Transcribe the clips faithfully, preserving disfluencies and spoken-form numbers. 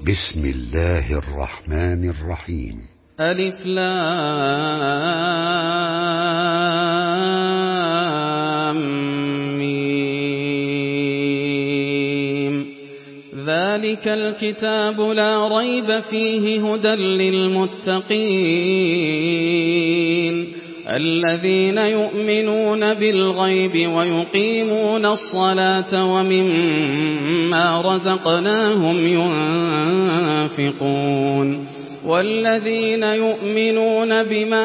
بسم الله الرحمن الرحيم. ألف لام ميم. ذلك الكتاب لا ريب فيه هدى للمتقين الذين يؤمنون بالغيب ويقيمون الصلاة ومما رزقناهم ينفقون والذين يؤمنون بما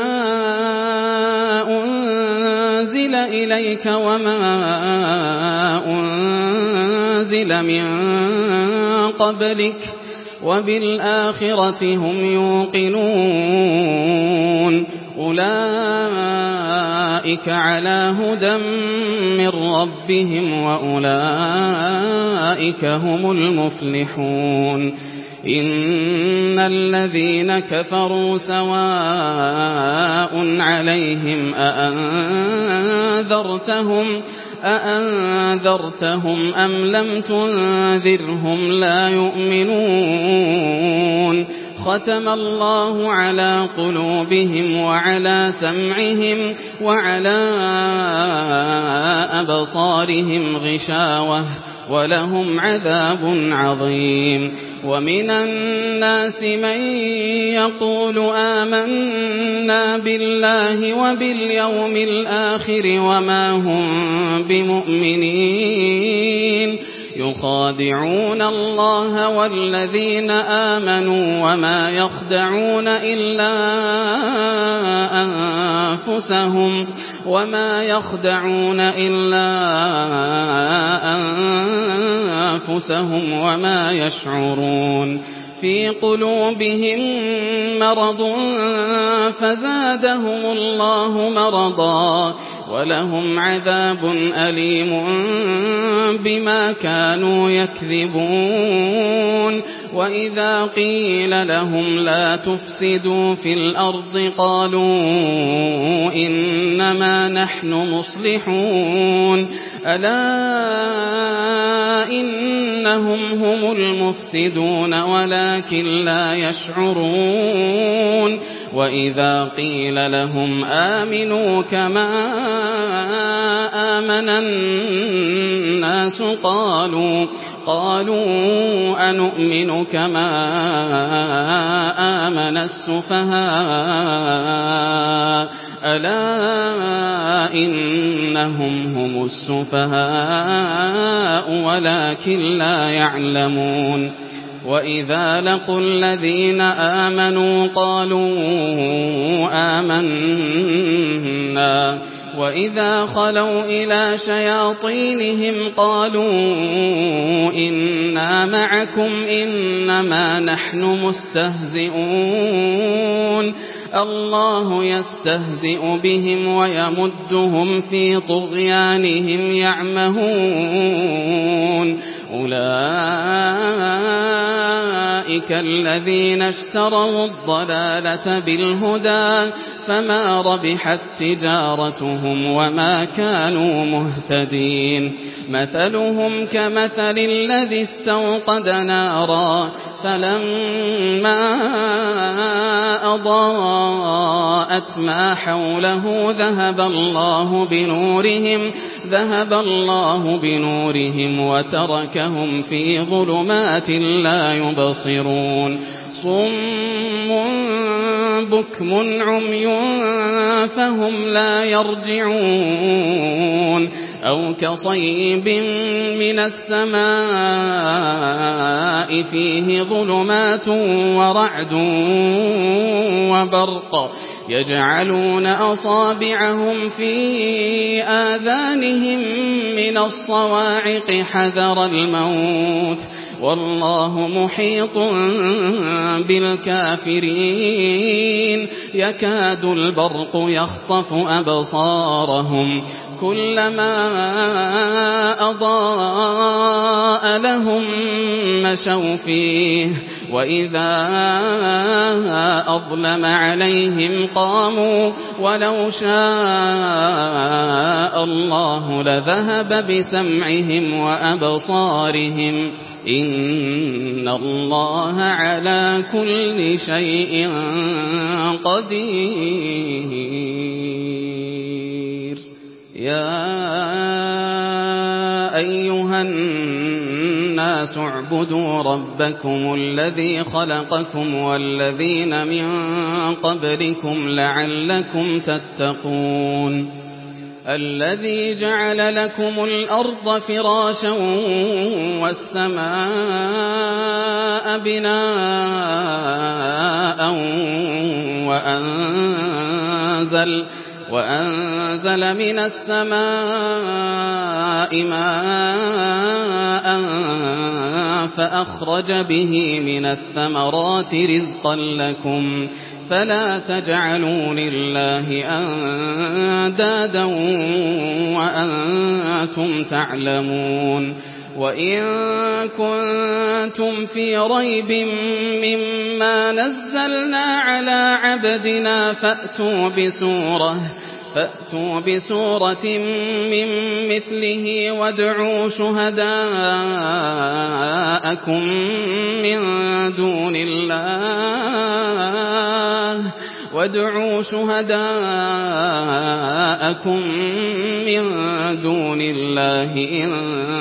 أنزل إليك وما أنزل من قبلك وبالآخرة هم يوقنون أولئك على هدى من ربهم وأولئك هم المفلحون. إن الذين كفروا سواء عليهم أأنذرتهم أأنذرتهم أم لم تنذرهم لا يؤمنون. ختم الله على قلوبهم وعلى سمعهم وعلى أبصارهم غشاوة ولهم عذاب عظيم. ومن الناس من يقول آمنا بالله وباليوم الآخر وما هم بمؤمنين يخادعون الله والذين آمنوا وما يخدعون إلا أنفسهم وما يخدعون إلا أنفسهم وما يشعرون. في قلوبهم مرض فزادهم الله مرضا ولهم عذاب أليم بما كانوا يكذبون. وإذا قيل لهم لا تفسدوا في الأرض قالوا إنما نحن مصلحون ألا إنهم هم المفسدون ولكن لا يشعرون. وإذا قيل لهم آمنوا كما آمن الناس قالوا قالوا أنؤمن كما آمن السفهاء ألا إنهم هم السفهاء ولكن لا يعلمون. وإذا لقوا الذين آمنوا قالوا آمنا وإذا خلوا إلى شياطينهم قالوا إنا معكم إنما نحن مستهزئون الله يستهزئ بهم ويمدهم في طغيانهم يعمهون. أولئك الذين اشتروا الضلالة بالهدى فما ربحت تجارتهم وما كانوا مهتدين. مثلهم كمثل الذي استوقد نارا فلما أضاءت ما حوله ذهب الله بنورهم ذهب الله بنورهم وتركهم في ظلمات لا يبصرون. صم بكم عمي فهم لا يرجعون. أو كصيب من السماء فيه ظلمات ورعد وبرق يجعلون أصابعهم في آذانهم من الصواعق حذر الموت والله محيط بالكافرين. يكاد البرق يخطف أبصارهم كلما أضاء لهم مشوا فيه وإذا أظلم عليهم قاموا ولو شاء الله لذهب بسمعهم وأبصارهم إن الله على كل شيء قدير. يا أيها الناس اعبدوا ربكم الذي خلقكم والذين من قبلكم لعلكم تتقون الذي جعل لكم الأرض فراشا والسماء بناء وأنزل وأنزل من السماء ماء فأخرج به من الثمرات رزقا لكم فلا تجعلوا لله أندادا وأنتم تعلمون. وإن كنتم في ريب مما نزلنا على عبدنا فأتوا بسورة فأتوا بسورة من مثله وادعوا شهداءكم من دون الله وادعوا شهداءكم من دون الله إن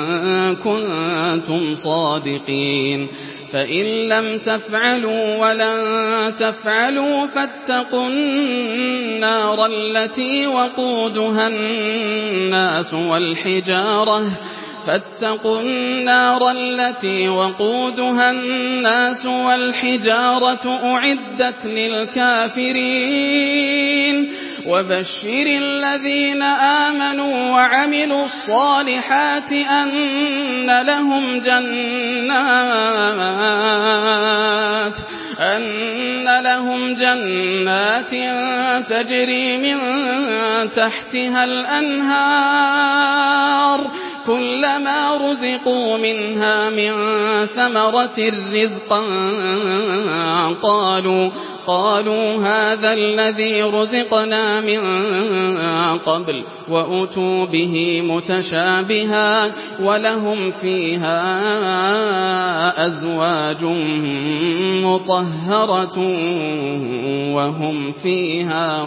كنتم صادقين. فإن لم تفعلوا ولن تفعلوا فاتقوا النار التي وقودها الناس والحجارة فاتقوا النار التي وقودها الناس والحجارة أعدت للكافرين. وبشر الذين آمنوا وعملوا الصالحات أن لهم جنات أن لهم جنات تجري من تحتها الأنهار كلما رزقوا منها من ثمرة رزقا قالوا قالوا هذا الذي رزقنا من قبل وأتوا به متشابها ولهم فيها أزواج مطهرة وهم فيها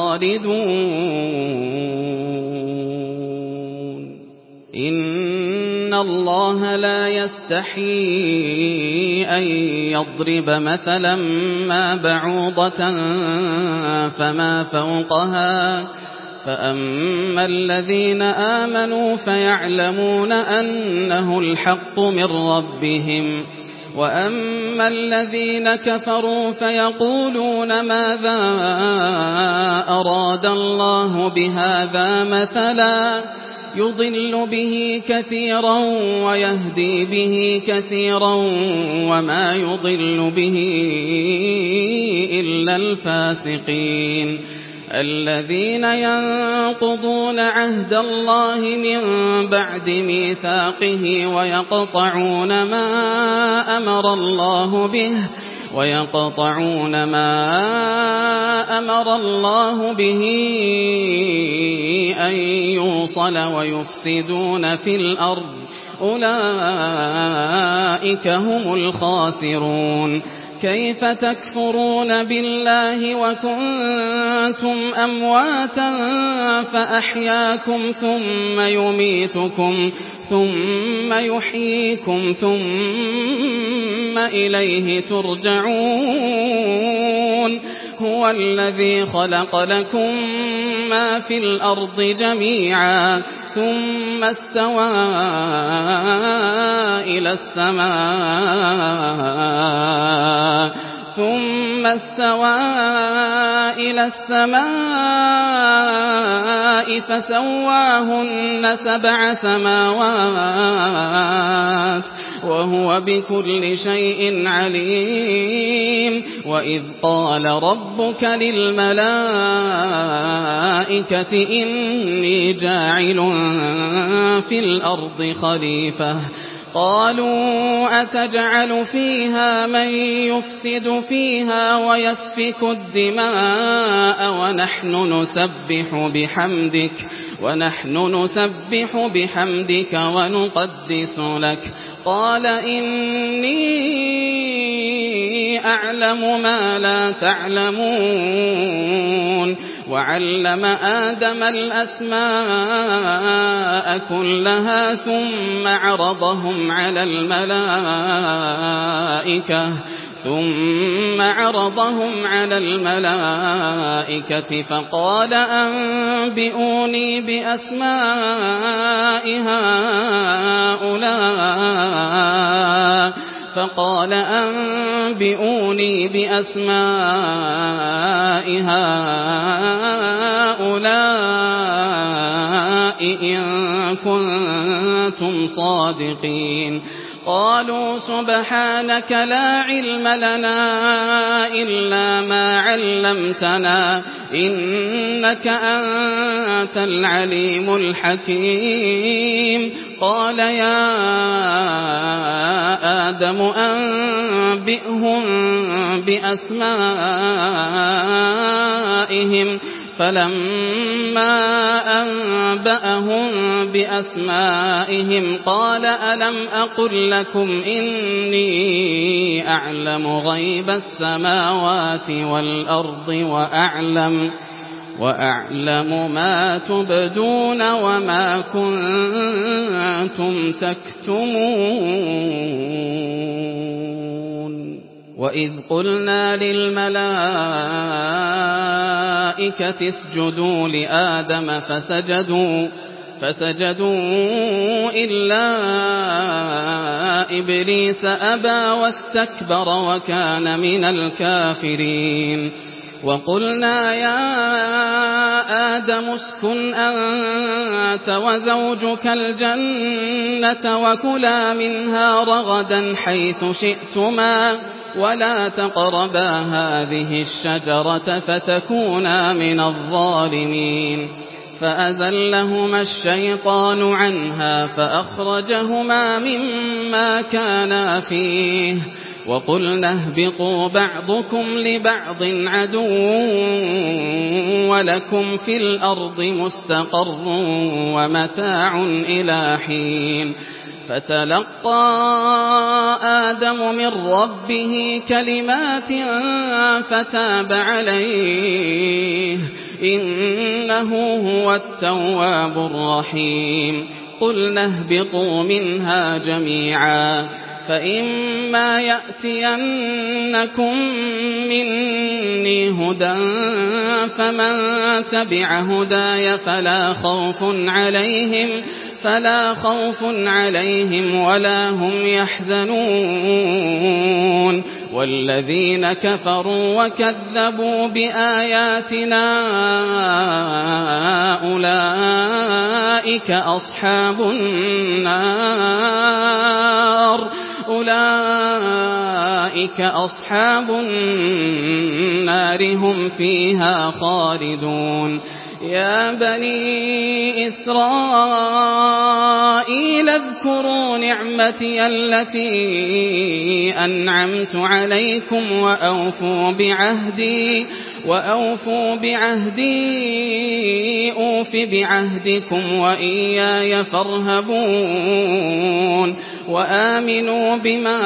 خالدون. إن الله لا يستحيي أن يضرب مثلا ما بعوضة فما فوقها فأما الذين آمنوا فيعلمون أنه الحق من ربهم وأما الذين كفروا فيقولون ماذا أراد الله بهذا مثلا يضل به كثيرا ويهدي به كثيرا وما يضل به إلا الفاسقين الذين ينقضون عهد الله من بعد ميثاقه ويقطعون ما أمر الله به ويقطعون ما أمر الله به أن يوصل ويفسدون في الأرض أولئك هم الخاسرون. كيف تكفرون بالله وكنتم أمواتا فأحياكم ثم يميتكم ثم يحييكم ثم إليه ترجعون. هو الذي خلق لكم ما في الأرض جميعا ثم استوى إلى السماء ثم استوى إلى السماء فسواهن سبع سماوات وهو بكل شيء عليم. وإذ قال ربك للملائكة إني جاعل في الأرض خليفة قالوا أتجعل فيها من يفسد فيها ويسفك الدماء ونحن نسبح بحمدك ونحن نسبح بحمدك ونقدس لك قال إني أعلم ما لا تعلمون وعلم آدم الأسماء كلها ثم عرضهم على الملائكة ثم عرضهم على الملائكة فقال أنبئوني بأسماء هؤلاء فقال أنبئوني بأسماء هؤلاء إن كنتم صادقين قالوا سبحانك لا علم لنا إلا ما علمتنا إنك أنت العليم الحكيم قال يا آدم أنبئهم بأسمائهم فلما أنبأهم بأسمائهم قال ألم أقل لكم إني أعلم غيب السماوات والأرض وأعلم وأعلم ما تبدون وما كنتم تكتمون وإذ قلنا للملائكة اسجدوا لآدم فسجدوا فسجدوا إلا إبليس أبى واستكبر وكان من الكافرين وقلنا يا آدم اسكن أنت وزوجك الجنة وكلا منها رغدا حيث شئتما ولا تقربا هذه الشجرة فتكونا من الظالمين فأزلهما الشيطان عنها فأخرجهما مما كانا فيه وقلنا اهبطوا بعضكم لبعض عدو ولكم في الأرض مستقر ومتاع إلى حين فتلقى آدم من ربه كلمات فتاب عليه إنه هو التواب الرحيم قلنا اهبطوا منها جميعا فإما يأتينكم مني هدى فمن تبع هداي فلا خوف عليهم فلا خوف عليهم ولا هم يحزنون والذين كفروا وكذبوا بآياتنا أولئك أصحاب النار أولئك أصحاب النار هم فيها خالدون يا بني إسرائيل اذكروا نعمتي التي أنعمت عليكم وأوفوا بعهدي وأوفوا بعهدي أوف بعهدكم وإياي فارهبون وآمنوا بما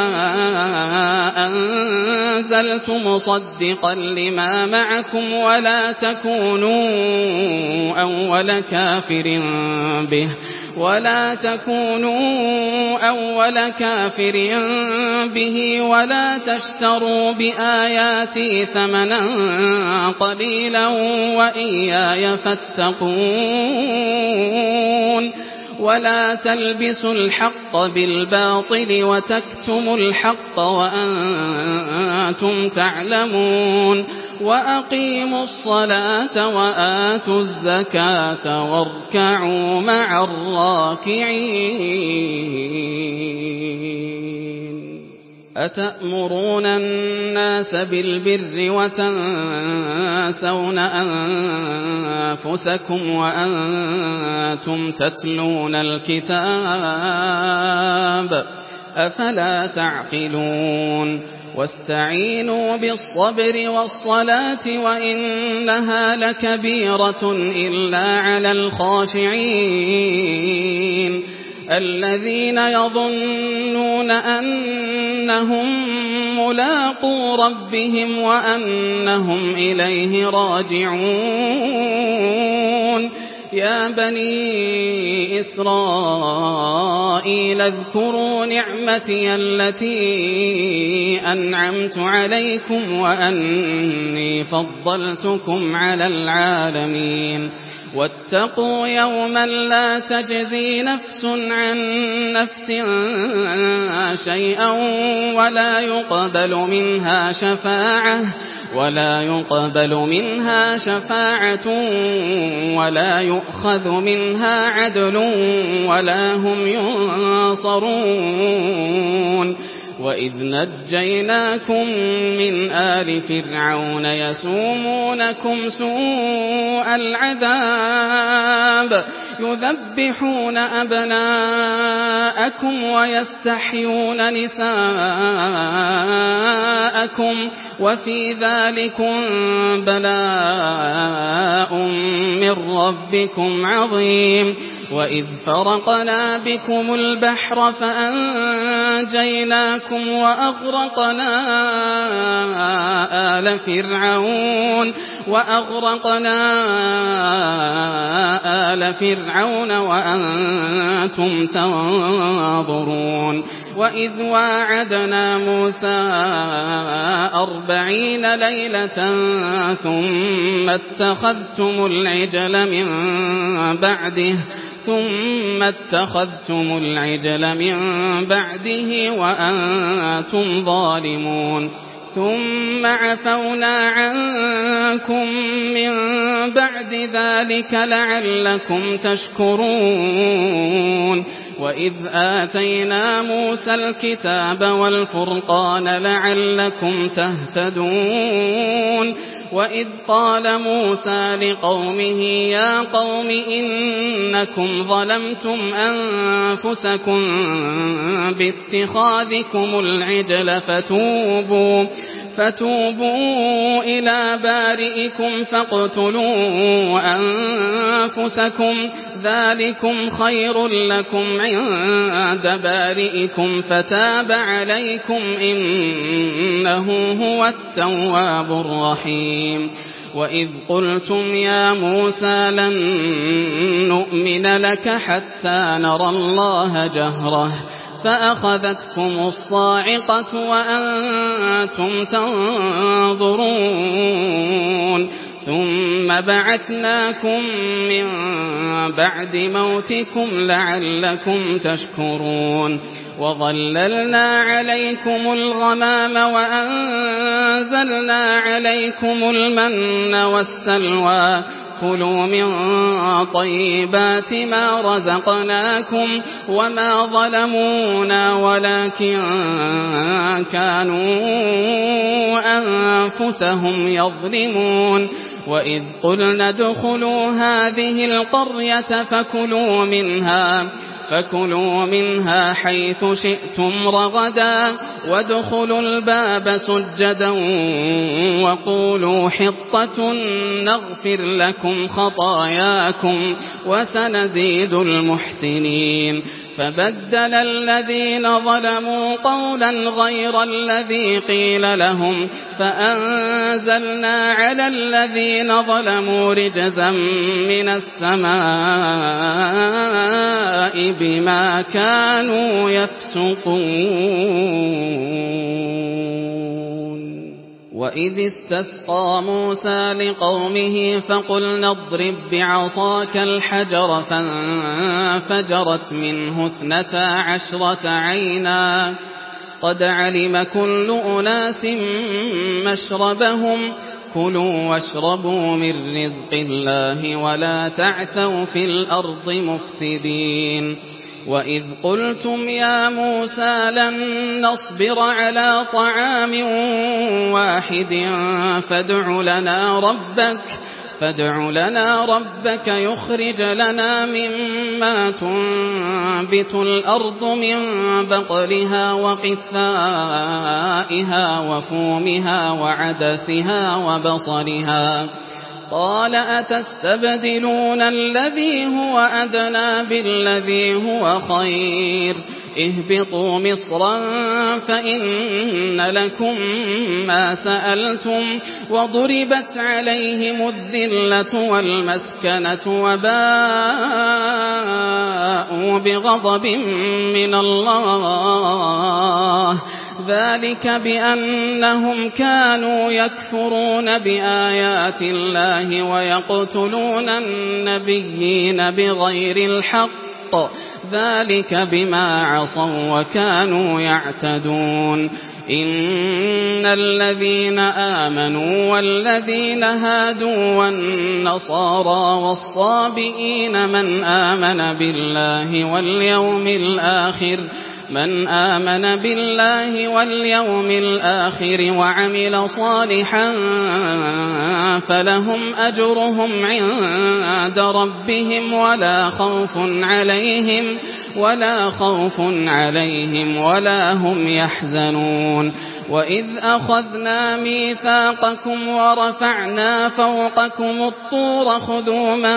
أنزلت مصدقا لما معكم ولا تكونوا أول كافر به ولا تكونوا أول كافر به ولا تشتروا بآياتي ثمنا قليلا وإياي فاتقون ولا تلبسوا الحق بالباطل وتكتموا الحق وأنتم تعلمون وأقيموا الصلاة وآتوا الزكاة واركعوا مع الراكعين أتأمرون الناس بالبر وتنسون أنفسكم وأنتم تتلون الكتاب أفلا تعقلون واستعينوا بالصبر والصلاة وإنها لكبيرة إلا على الخاشعين الذين يظنون أنهم ملاقو ربهم وأنهم إليه راجعون يا بني إسرائيل اذكروا نعمتي التي أنعمت عليكم وأني فضلتكم على العالمين واتقوا يوما لا تجزي نفس عن نفس شيئا ولا يقبل منها شفاعة ولا يقبل منها شفاعة ولا يؤخذ منها عدل ولا هم ينصرون وإذ نجيناكم من آل فرعون يسومونكم سوء العذاب يذبحون أبناءكم ويستحيون نساءكم وفي ذلكم بلاء من ربكم عظيم وإذ فرقنا بكم البحر فأنجيناكم وأغرقنا آل فرعون وأغرقنا آل فرعون وأنتم تنظرون وإذ واعدنا موسى أربعين ليلة ثم اتخذتم العجل من بعده ثم اتخذتم العجل من بعده وأنتم ظالمون ثم عفونا عنكم من بعد ذلك لعلكم تشكرون وإذ آتينا موسى الكتاب والفرقان لعلكم تهتدون وإذ قال موسى لقومه يا قوم إنكم ظلمتم أنفسكم باتخاذكم العجل فتوبوا فتوبوا إلى بارئكم فاقتلوا أنفسكم ذلكم خير لكم عند بارئكم فتاب عليكم إنه هو التواب الرحيم وإذ قلتم يا موسى لن نؤمن لك حتى نرى الله جهرة فأخذتكم الصاعقة وأنتم تنظرون ثم بعثناكم من بعد موتكم لعلكم تشكرون وظللنا عليكم الغمام وأنزلنا عليكم المن والسلوى كلوا من طيبات ما رزقناكم وما ظلمونا ولكن كانوا أنفسهم يظلمون وإذ قلنا ادخلوا هذه القرية فكلوا منها فكلوا منها حيث شئتم رغدا وادخلوا الباب سجدا وقولوا حطة نغفر لكم خطاياكم وسنزيد المحسنين فبدل الذين ظلموا قولا غير الذي قيل لهم فأنزلنا على الذين ظلموا رجزا من السماء بما كانوا يفسقون وإذ استسقى موسى لقومه فقلنا اضرب بعصاك الحجر فانفجرت منه اثنتا عشرة عينا قد علم كل أناس مشربهم كلوا واشربوا من رزق الله ولا تعثوا في الأرض مفسدين وإذ قلتم يا موسى لن نصبر على طعام واحد فادع لنا ربك فادع لنا ربك يخرج لنا مما تنبت الأرض من بقلها وقثائها وفومها وعدسها وبصلها قال أتستبدلون الذي هو أدنى بالذي هو خير اهبطوا مصرا فإن لكم ما سألتم وضربت عليهم الذلة والمسكنة وباءوا بغضب من الله ذلك بأنهم كانوا يكفرون بآيات الله ويقتلون النبيين بغير الحق ذلك بما عصوا وكانوا يعتدون إن الذين آمنوا والذين هادوا والنصارى والصابئين من آمن بالله واليوم الآخر من آمن بالله واليوم الآخر وعمل صالحا فلهم أجرهم عند ربهم ولا خوف عليهم ولا خوف عليهم ولا هم يحزنون وإذ أخذنا ميثاقكم ورفعنا فوقكم الطور خذوا ما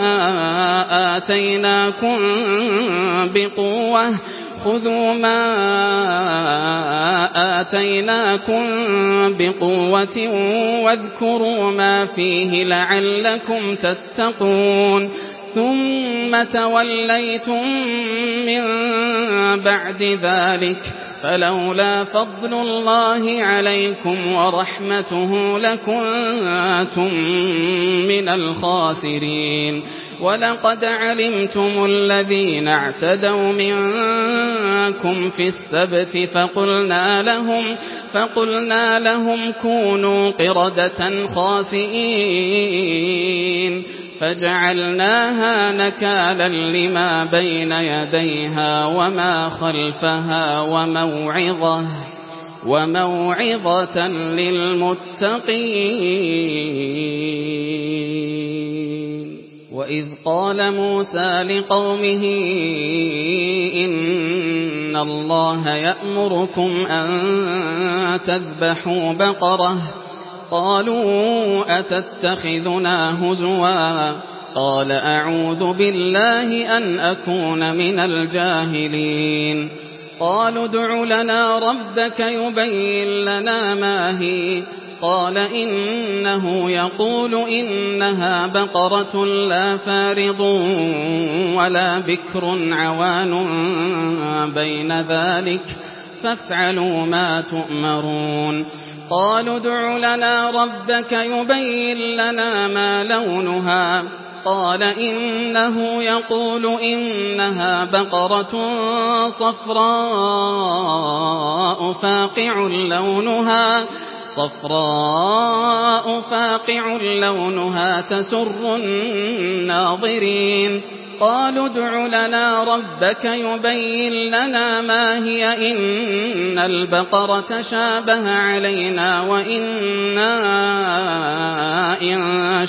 آتيناكم بقوة خذوا ما آتيناكم بقوة واذكروا ما فيه لعلكم تتقون ثم توليتم من بعد ذلك فلولا فضل الله عليكم ورحمته لكنتم من الخاسرين ولقد علمتم الذين اعتدوا منكم في السبت فقلنا لهم فقلنا لهم كونوا قردة خاسئين فجعلناها نكالا لما بين يديها وما خلفها وموعظة وموعظة للمتقين وإذ قال موسى لقومه إن الله يأمركم أن تذبحوا بقرة قالوا أتتخذنا هزوا قال أعوذ بالله أن أكون من الجاهلين قالوا ادع لنا ربك يبين لنا ما هي قال إنه يقول إنها بقرة لا فارض ولا بكر عوان بين ذلك فافعلوا ما تؤمرون قالوا ادع لنا ربك يبين لنا ما لونها قال إنه يقول إنها بقرة صفراء فاقع لونها صفراء فاقع لونها تسر الناظرين قالوا ادع لنا ربك يبين لنا ما هي إن البقرة شابه علينا وإنا إن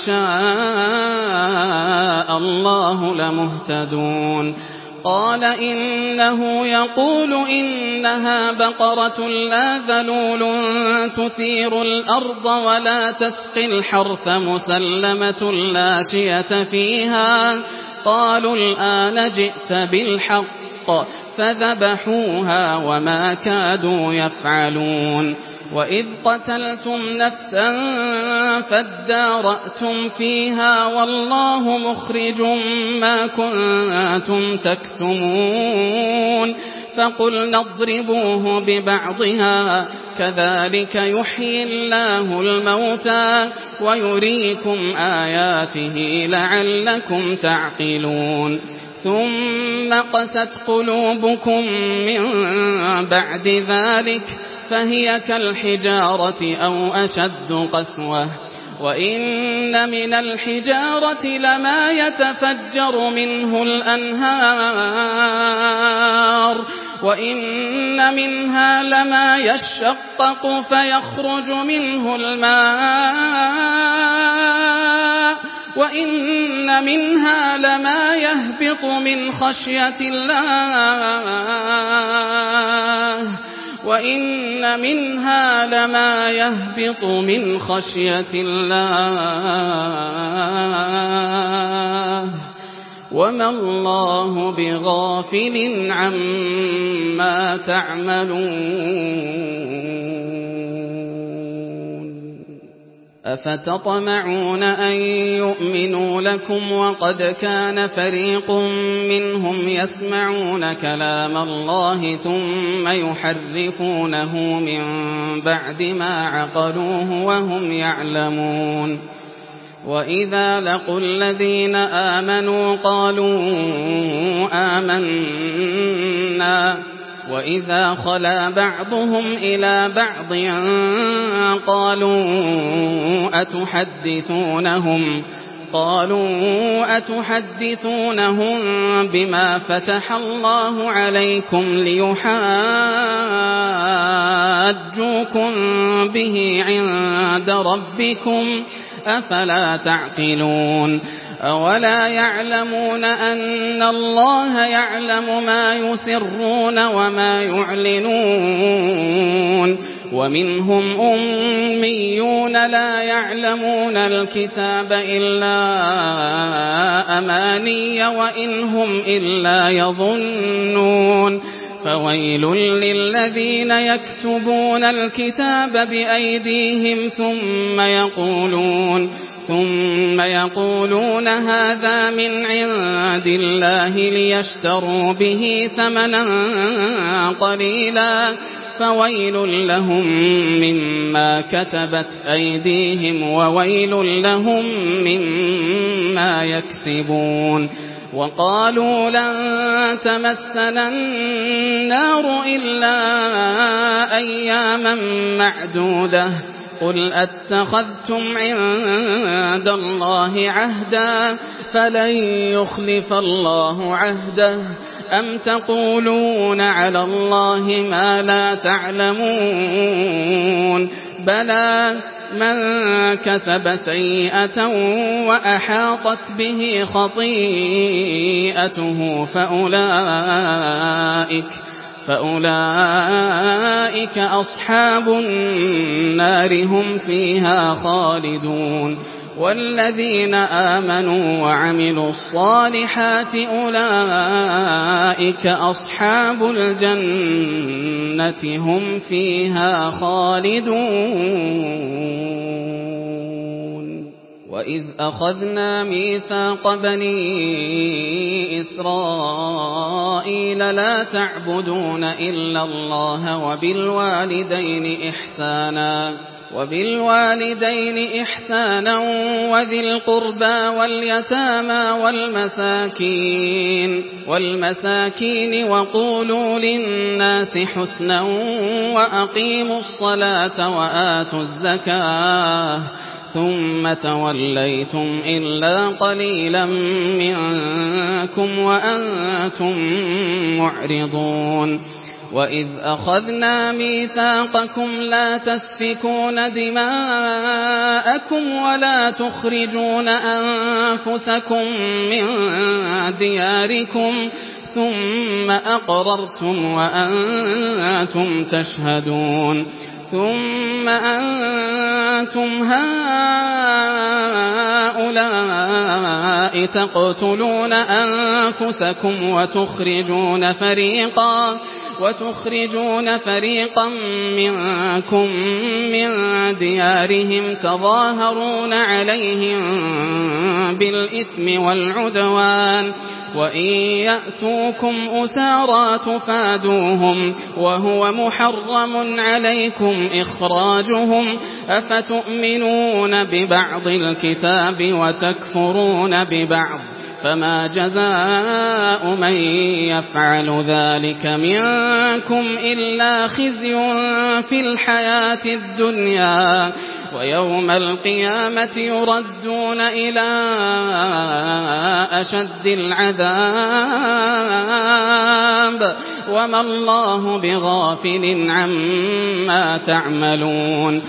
شاء الله لمهتدون قال إنه يقول إنها بقرة لا ذلول تثير الأرض ولا تسقي الحرث مسلمة لا شية فيها قالوا الآن جئت بالحق فذبحوها وما كادوا يفعلون وإذ قتلتم نفسا فادارأتم فيها والله مخرج ما كنتم تكتمون فقلنا اضربوه ببعضها كذلك يحيي الله الموتى ويريكم آياته لعلكم تعقلون ثم قست قلوبكم من بعد ذلك فهي كالحجارة أو أشد قسوة وإن من الحجارة لما يتفجر منه الأنهار وإن منها لما يشقق فيخرج منه الماء وإن منها لما يهبط من خشية الله وإن منها لما يهبط من خشية الله وما الله بغافل عما تعملون أفتطمعون أن يؤمنوا لكم وقد كان فريق منهم يسمعون كلام الله ثم يحرفونه من بعد ما عقلوه وهم يعلمون وإذا لقوا الذين آمنوا قالوا آمنا وإذا خلا بعضهم إلى بعض قالوا أتحدثونهم قالوا أتحدثونهم بما فتح الله عليكم ليحاجوكم به عند ربكم أفلا تعقلون أولا يعلمون أن الله يعلم ما يسرون وما يعلنون ومنهم أميون لا يعلمون الكتاب إلا أماني وإن هم إلا يظنون فويل للذين يكتبون الكتاب بأيديهم ثم يقولون ثم يقولون هذا من عند الله ليشتروا به ثمنا قليلا فويل لهم مما كتبت أيديهم وويل لهم مما يكسبون وقالوا لن تمسنا النار إلا أياما معدودة قل أتخذتم عند الله عهدا فلن يخلف الله عهده أم تقولون على الله ما لا تعلمون بلى من كسب سيئة وأحاطت به خطيئته فأولئك فأولئك أصحاب النار هم فيها خالدون والذين آمنوا وعملوا الصالحات أولئك أصحاب الجنة هم فيها خالدون وإذ أخذنا ميثاق بني إسرائيل لا تعبدون إلا الله وبالوالدين إحسانا وبالوالدين إحسانا وذي القربى واليتامى والمساكين والمساكين وقولوا للناس حسنا وأقيموا الصلاة وآتوا الزكاة ثم توليتم إلا قليلا منكم وأنتم معرضون وإذ أخذنا ميثاقكم لا تسفكون دماءكم ولا تخرجون أنفسكم من دياركم ثم أقررتم وأنتم تشهدون ثم أنتم هؤلاء تقتلون أنفسكم وتخرجون فريقا وتخرجون فريقا منكم من ديارهم تظاهرون عليهم بالإثم والعدوان وإن يأتوكم أسارى تفادوهم وهو محرم عليكم إخراجهم أفتؤمنون ببعض الكتاب وتكفرون ببعض فما جزاء من يفعل ذلك منكم إلا خزي في الحياة الدنيا ويوم القيامة يردون إلى أشد العذاب وما الله بغافل عما تعملون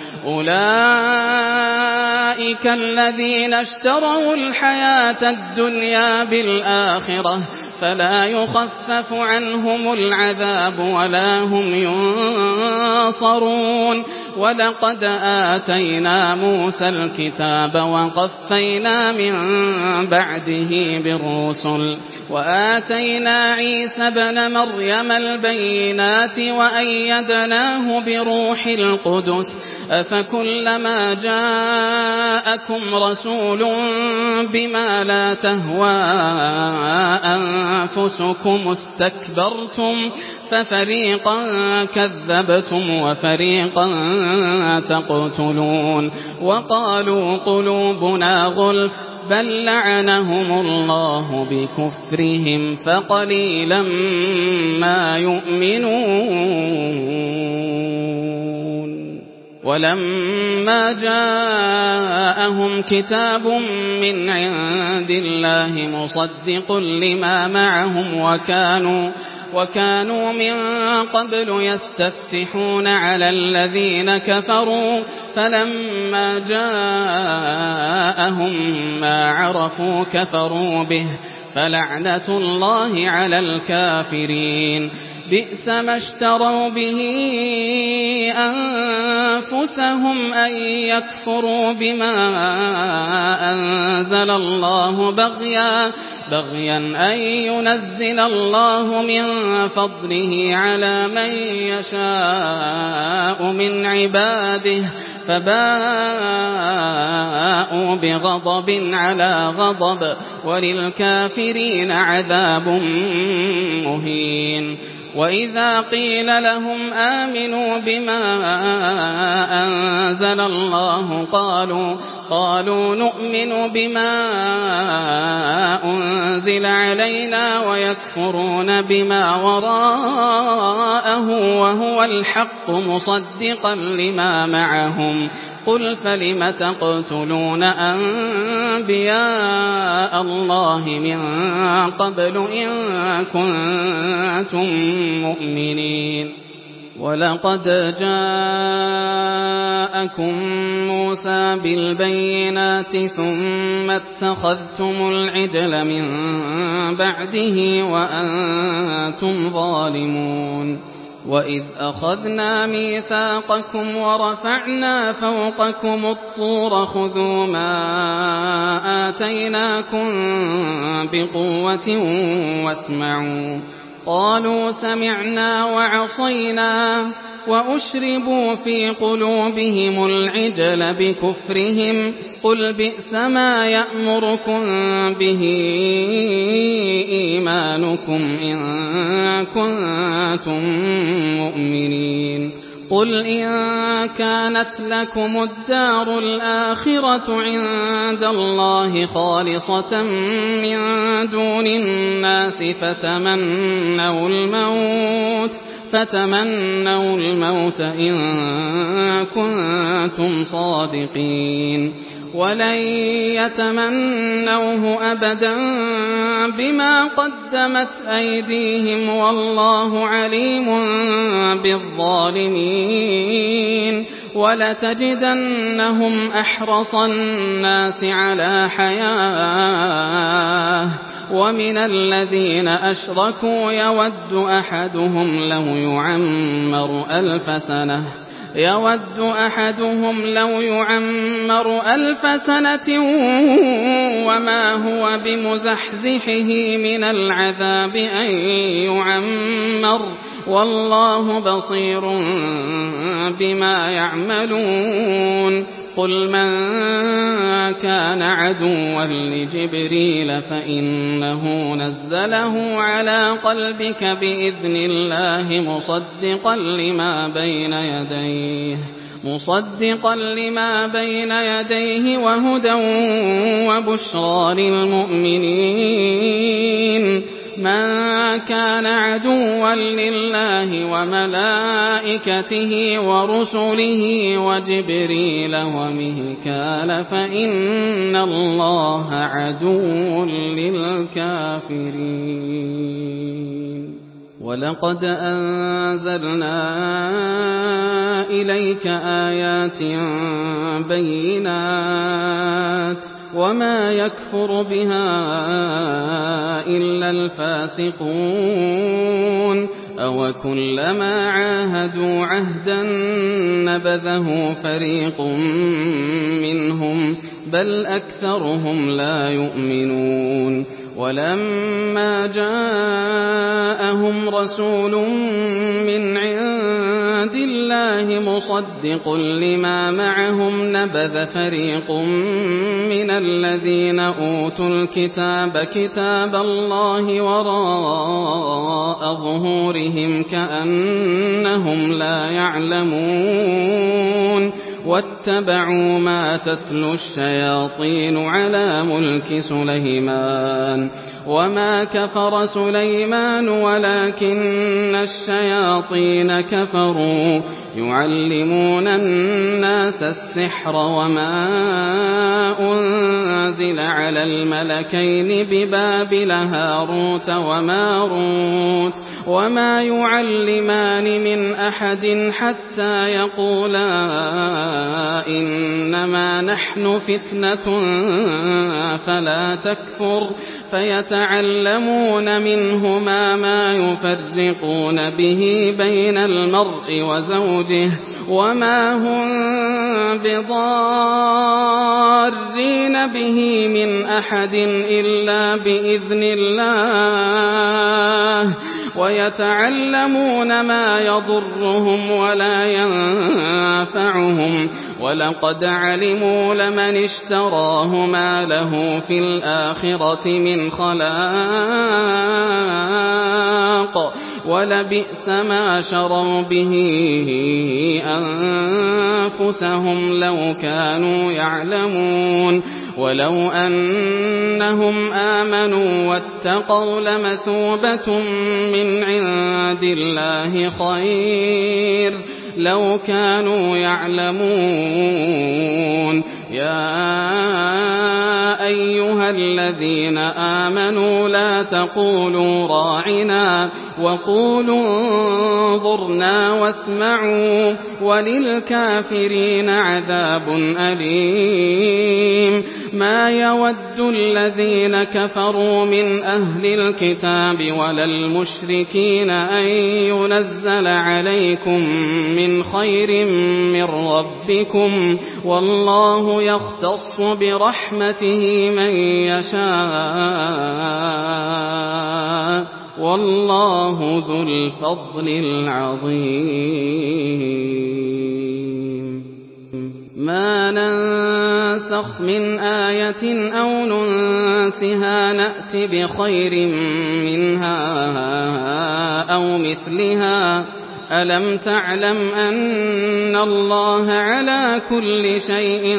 أولئك الذين اشتروا الحياة الدنيا بالآخرة فلا يخفف عنهم العذاب ولا هم ينصرون ولقد آتينا موسى الكتاب وقفينا من بعده بالرسل وآتينا عيسى ابن مريم البينات وأيدناه بروح القدس أفكلما جاءكم رسول بما لا تهوى أنفسكم استكبرتم ففريقا كذبتم وفريقا تقتلون وقالوا قلوبنا غلف بل لعنهم الله بكفرهم فقليلا ما يؤمنون ولما جاءهم كتاب من عند الله مصدق لما معهم وكانوا وكانوا من قبل يستفتحون على الذين كفروا فلما جاءهم ما عرفوا كفروا به فلعنة الله على الكافرين بئس ما اشتروا به أنفسهم أن يكفروا بما أنزل الله بغيا بغيا أن ينزل الله من فضله على من يشاء من عباده فباءوا بغضب على غضب وللكافرين عذاب مهين وإذا قيل لهم آمنوا بما أنزل الله قالوا قالوا نؤمن بما أنزل علينا ويكفرون بما وراءه وهو الحق مصدقا لما معهم قل فلم تقتلون أنبياء الله من قبل إن كنتم مؤمنين ولقد جاءكم موسى بالبينات ثم اتخذتم العجل من بعده وأنتم ظالمون وإذ أخذنا ميثاقكم ورفعنا فوقكم الطور خذوا ما آتيناكم بقوة واسمعوا قالوا سمعنا وعصينا وأشربوا في قلوبهم العجل بكفرهم قل بئس ما يأمركم به إيمانكم إن كنتم مؤمنين قل إن كانت لكم الدار الآخرة عند الله خالصة من دون الناس فتمنوا الموت فتمنوا الموت إن كنتم صادقين ولن يتمنوه أبدا بما قدمت أيديهم والله عليم بالظالمين ولتجدنهم أحرص الناس على حياة ومن الذين أشركوا يود أحدهم لو يعمر ألف سنة يود أحدهم لو يعمر ألف سنة وما هو بمزحزحه من العذاب أن يعمر والله بصير بما يعملون قل من كان عدوا لجبريل فإنه نزله على قلبك بإذن الله مصدقا لما بين يديه مصدقا لما بين يديه وهدى وبشرى للمؤمنين من كان عدوا لله وملائكته ورسله وجبريل وميكال فإن الله عدو للكافرين ولقد أنزلنا إليك آيات بينات وما يكفر بها إلا الفاسقون أو كلما عاهدوا عهدا نبذه فريق منهم بل أكثرهم لا يؤمنون ولما جاءهم رسول من عند الله مصدق لما معهم نبذ فريق من الذين أوتوا الكتاب كتاب الله وراء ظهورهم كأنهم لا يعلمون واتبعوا ما تتلو الشياطين على ملك سليمان وما كفر سليمان ولكن الشياطين كفروا يعلمون الناس السحر وما أنزل على الملكين ببابل هاروت وماروت وما يعلمان من أحد حتى يقولا إنما نحن فتنة فلا تكفر فيتعلمون منهما ما يفرقون به بين المرء وزوجه وما هم بضارين به من أحد إلا بإذن الله ويتعلمون ما يضرهم ولا ينفعهم ولقد علموا لمن اشتراه ما له في الآخرة من خلاق ولبئس ما شروا به أنفسهم لو كانوا يعلمون ولو أنهم آمنوا واتقوا لمثوبة من عند الله خير لو كانوا يعلمون يا أيها الذين آمنوا لا تقولوا راعنا وقولوا انظرنا واسمعوا وللكافرين عذاب أليم ما يود الذين كفروا من أهل الكتاب ولا المشركين أن ينزل عليكم من خير من ربكم والله يختص برحمته من يشاء والله ذو الفضل العظيم ما ننسخ من آية أو ننسها نأت بخير منها أو مثلها ألم تعلم أن الله على كل شيء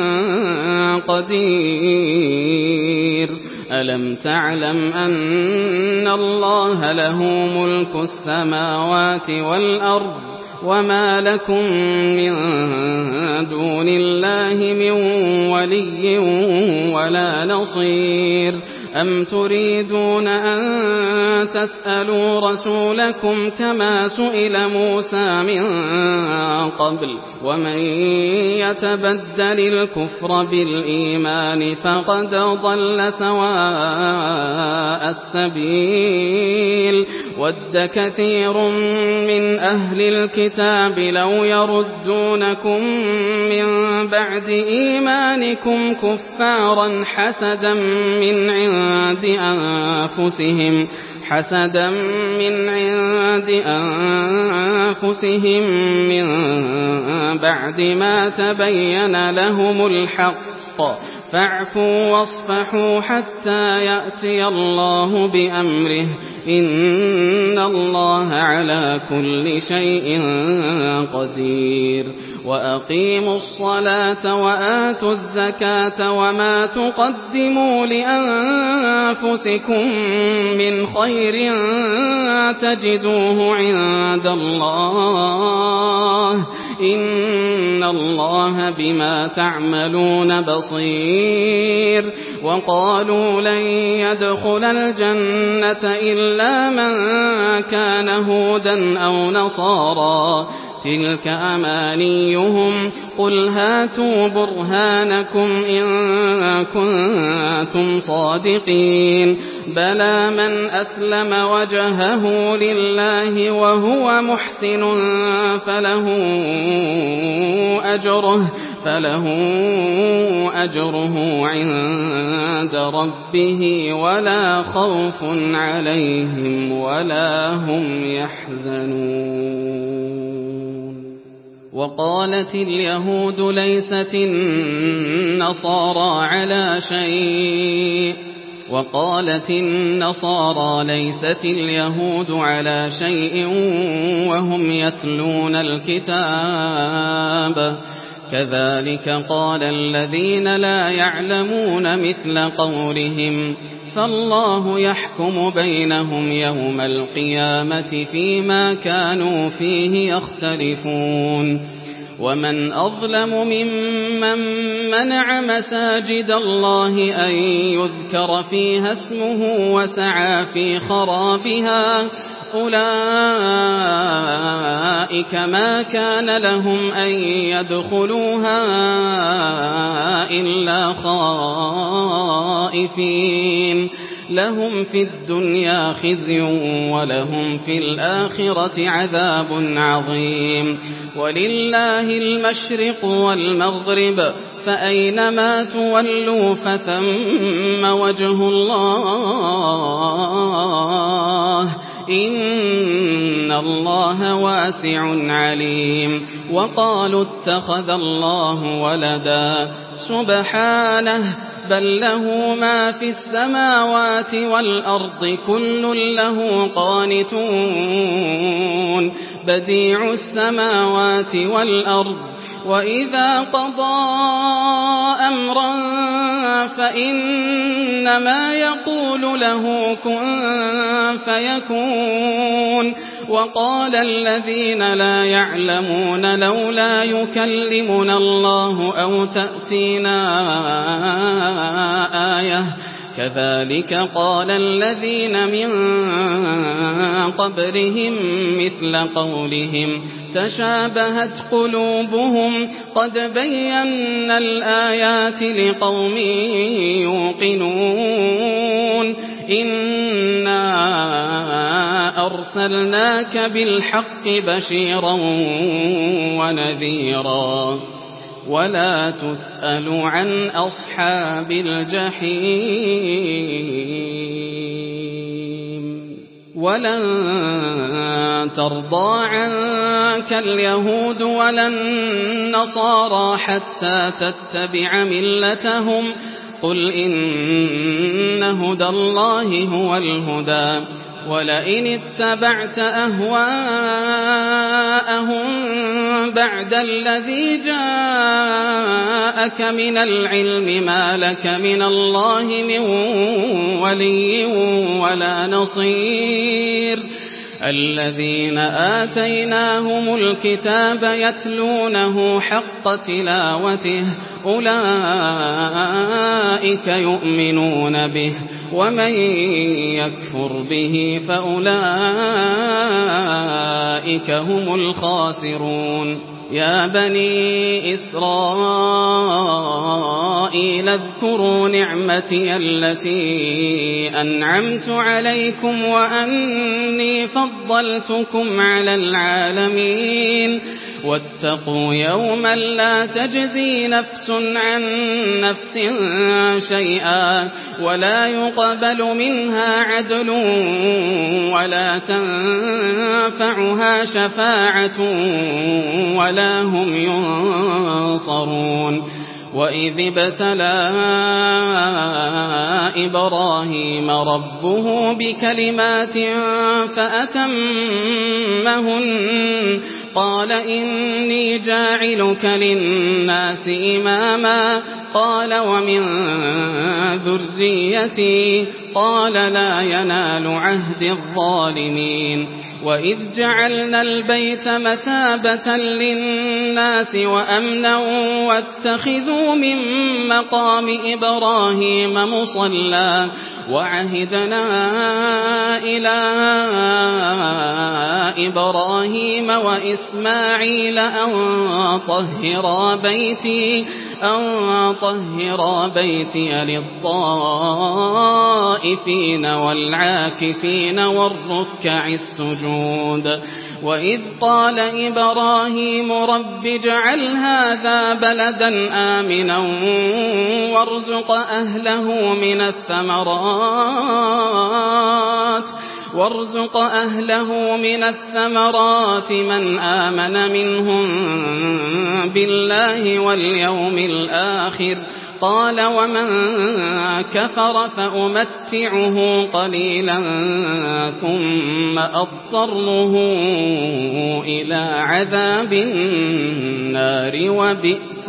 قدير ألم تعلم أن الله له ملك السماوات والأرض وما لكم من دون الله من ولي ولا نصير أم تريدون أن تسألوا رسولكم كما سئل موسى من قبل ومن يتبدل الكفر بالإيمان فقد ضل سواء السبيل ود كثير من أهل الكتاب لو يردونكم من بعد إيمانكم كفارا حسدا من عند أنفسهم حسدا من عند أنفسهم من بعد ما تبين لهم الحق فاعفوا واصفحوا حتى يأتي الله بأمره إن الله على كل شيء قدير وأقيموا الصلاة وآتوا الزكاة وما تقدموا لأنفسكم من خير تجدوه عند الله إن الله بما تعملون بصير وقالوا لن يدخل الجنة إلا من كان هودا أو نصارى تلك أمانيهم قل هاتوا برهانكم إن كنتم صادقين بلى من أسلم وجهه لله وهو محسن فله أجره فله أجره عند ربه ولا خوف عليهم ولا هم يحزنون. وقالت اليهود ليست النصارى على شيء وقالت النصارى ليست اليهود على شيء وهم يتلون الكتاب كذلك قال الذين لا يعلمون مثل قولهم فالله يحكم بينهم يوم القيامة فيما كانوا فيه يختلفون. ومن أظلم ممن منع مساجد الله أن يذكر فيها اسمه وسعى في خرابها أولئك ما كان لهم أن يدخلوها إلا خائفين لهم في الدنيا خزي ولهم في الآخرة عذاب عظيم. ولله المشرق والمغرب فأينما تولوا فثم وجه الله إن الله واسع عليم. وقالوا اتخذ الله ولدا سبحانه بل له ما في السماوات والأرض كل له قانتون بديع السماوات والأرض وإذا قضى أمرا فإنما يقول له كن فيكون. وقال الذين لا يعلمون لولا يكلمنا الله أو تأتينا آية كذلك قال الذين من قبلهم مثل قولهم تشابهت قلوبهم قد بينا الآيات لقوم يوقنون إنا أرسلناك بالحق بشيرا ونذيرا ولا تسأل عن أصحاب الجحيم. ولن ترضى عنك اليهود ولا النصارى حتى تتبع ملتهم قل إن هدى الله هو الهدى ولئن اتبعت أهواءهم بعد الذي جاءك من العلم ما لك من الله من ولي ولا نصير. الذين آتيناهم الكتاب يتلونه حق تلاوته أولئك يؤمنون به ومن يكفر به فأولئك هم الخاسرون. يا بني إسرائيل اذكروا نعمتي التي أنعمت عليكم وأني فضلتكم على العالمين واتقوا يوما لا تجزي نفس عن نفس شيئا ولا يقبل منها عدل ولا تنفعها شفاعة ولا هم ينصرون. وإذ ابتلى إبراهيم ربه بكلمات فأتمهن قال إني جاعلك للناس إماما قال ومن ذريتي قال لا ينال عهد الظالمين. وإذ جعلنا البيت مثابة للناس وأمنا واتخذوا من مقام إبراهيم مصلى وعهدنا إلى إبراهيم وإسماعيل أن طهرا بيتي أن طهرا بيتي للطائفين والعاكفين والركع السجود وإذ قال إبراهيم رب اجعل هذا بلدا آمنا وارزق أهله من الثمرات وارزق أهله من الثمرات من آمن منهم بالله واليوم الآخر قال ومن كفر فأمتعه قليلا ثم أضطره إلى عذاب النار وبئس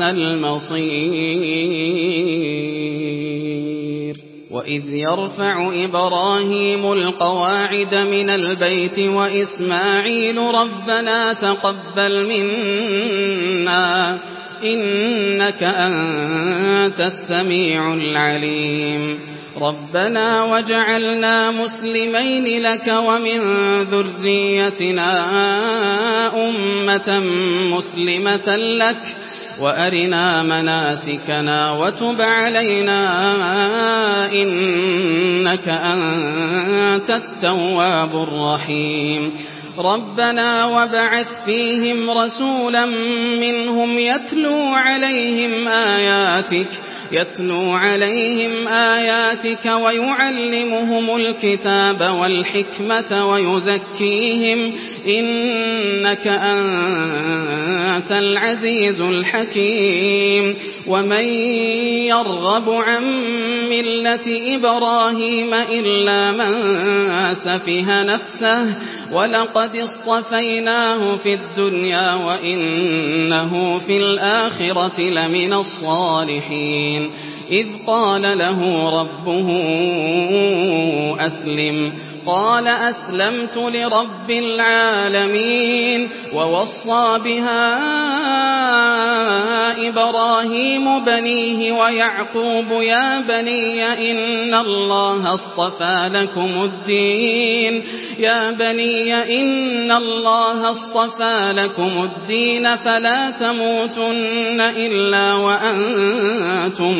المصير وإذ يرفع إبراهيم القواعد من البيت وإسماعيل ربنا تقبل منا إنك أنت السميع العليم ربنا وجعلنا مسلمين لك ومن ذريتنا أمة مسلمة لك وأرنا مناسكنا وتب علينا إنك أنت التواب الرحيم ربنا وبعث فيهم رسولا منهم يتلو عليهم آياتك يتلو عليهم آياتك ويعلمهم الكتاب والحكمة ويزكيهم إنك أنت العزيز الحكيم ومن يرغب عن ملة إبراهيم إلا من سفه نفسه ولقد اصطفيناه في الدنيا وإنه في الآخرة لمن الصالحين إذ قال له ربه أسلم قال أسلمت لرب العالمين ووصى بها إبراهيم بنيه ويعقوب يا بني إن الله اصطفى لكم الدين يا بني إن الله اصطفى لكم الدين فلا تموتن إلا وأنتم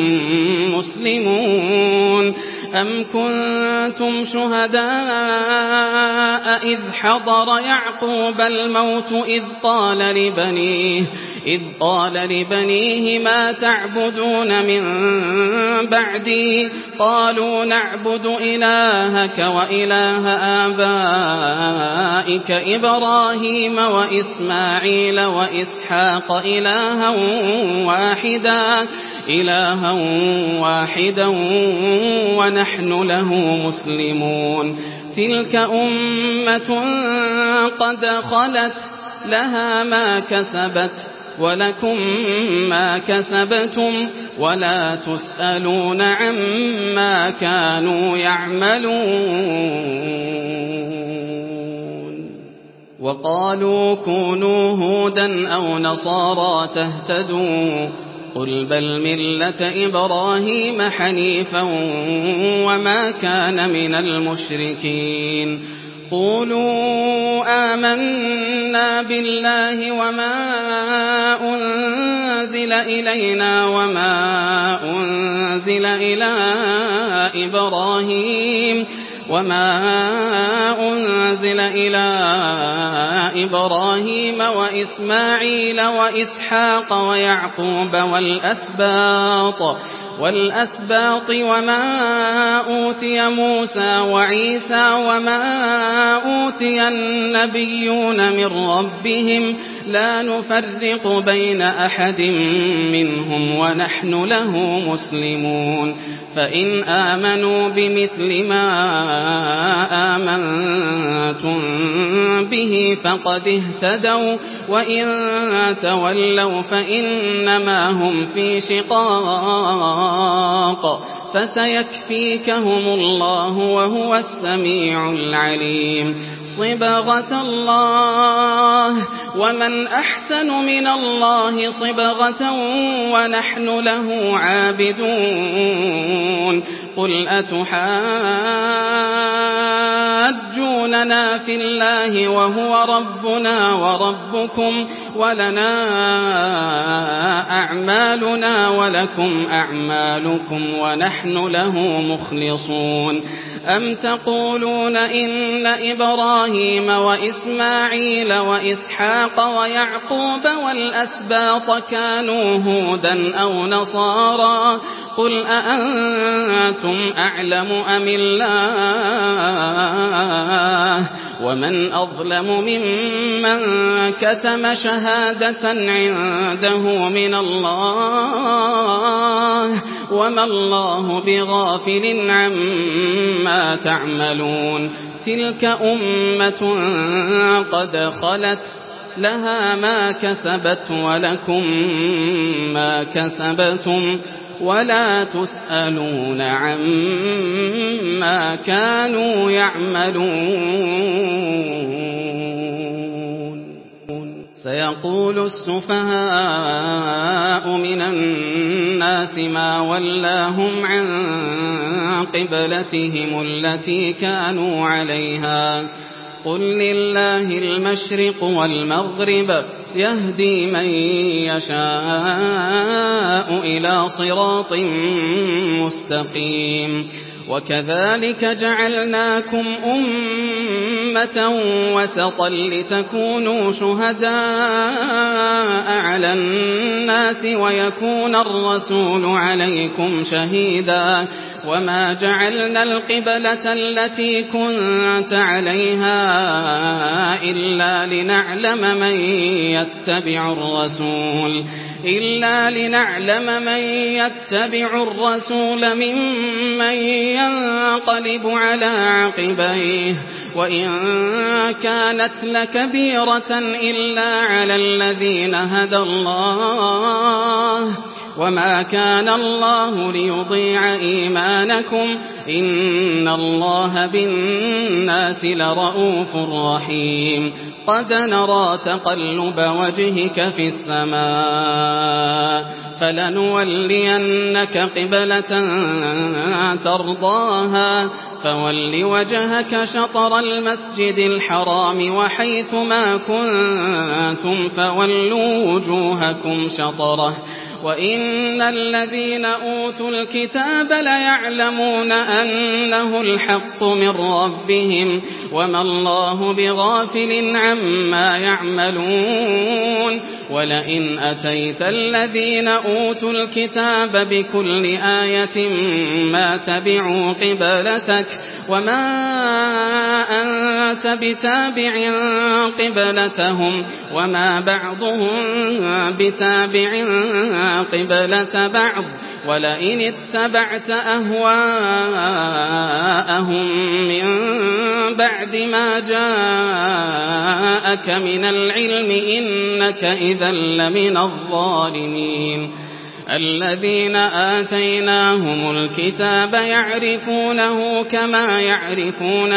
مسلمون أم كنتم شهداء إذ حضر يعقوب الموت إذ قال لبنيه إذ قال لبنيه ما تعبدون من بعدي قالوا نعبد إلهك وإله آبائك إبراهيم وإسماعيل وإسحاق إلها واحدا إلها واحدا ونحن له مسلمون تلك أمة قد خلت لها ما كسبت ولكم ما كسبتم ولا تسألون عما كانوا يعملون وقالوا كونوا هودا أو نصارى تهتدوا قل بل ملة إبراهيم حنيفا وما كان من المشركين قولوا آمنا بالله وما أنزل إلينا وما أنزل إلى إبراهيم وما أنزل إلى إبراهيم وإسماعيل وإسحاق ويعقوب والأسباط والأسباط وما أوتي موسى وعيسى وما أوتي النبيون من ربهم لا نفرق بين أحد منهم ونحن له مسلمون فإن آمنوا بمثل ما آمنتم به فقد اهتدوا وإن تولوا فإنما هم في شقاق فسيكفيكهم الله وهو السميع العليم صبغة الله ومن أحسن من الله صبغة ونحن له عابدون قل أتحاجوننا في الله وهو ربنا وربكم ولنا أعمالنا ولكم أعمالكم ونحن له مخلصون أم تقولون إن إبراهيم وإسماعيل وإسحاق ويعقوب والأسباط كانوا هودا أو نصارى قل أأنتم أعلم أم الله ومن أظلم ممن كتم شهادة عنده من الله وما الله بغافل عما تعملون تلك أمة قد خلت لها ما كسبت ولكم ما كسبتم ولا تسألون عما كانوا يعملون سيقول السفهاء من الناس ما ولاهم عن قبلتهم التي كانوا عليها قل لله المشرق والمغرب يهدي من يشاء إلى صراط مستقيم وكذلك جعلناكم أمة وسطا لتكونوا شهداء على الناس ويكون الرسول عليكم شهيدا وما جعلنا القبلة التي كنت عليها إلا لنعلم من يتبع الرسول إلا لنعلم من يتبع الرسول ممن ينقلب على عقبيه وإن كانت لكبيرة إلا على الذين هدى الله وما كان الله ليضيع إيمانكم إن الله بالناس لرؤوف رحيم قد نرى تقلب وجهك في السماء فلنولينك قبلة ترضاها فول وجهك شطر المسجد الحرام وحيث ما كنتم فولوا وجوهكم شطره وإن الذين أوتوا الكتاب ليعلمون أنه الحق من ربهم وما الله بغافل عما يعملون ولئن أتيت الذين أوتوا الكتاب بكل آية ما تبعوا قبلتك وما أنت بتابع قبلتهم وما بعضهم بتابع قبلة بعض ولئن اتبعت أهواءهم من بعد ما جاءك من العلم إنك إذا لمن الظالمين الذين آتيناهم الكتاب يعرفونه كما يعرفون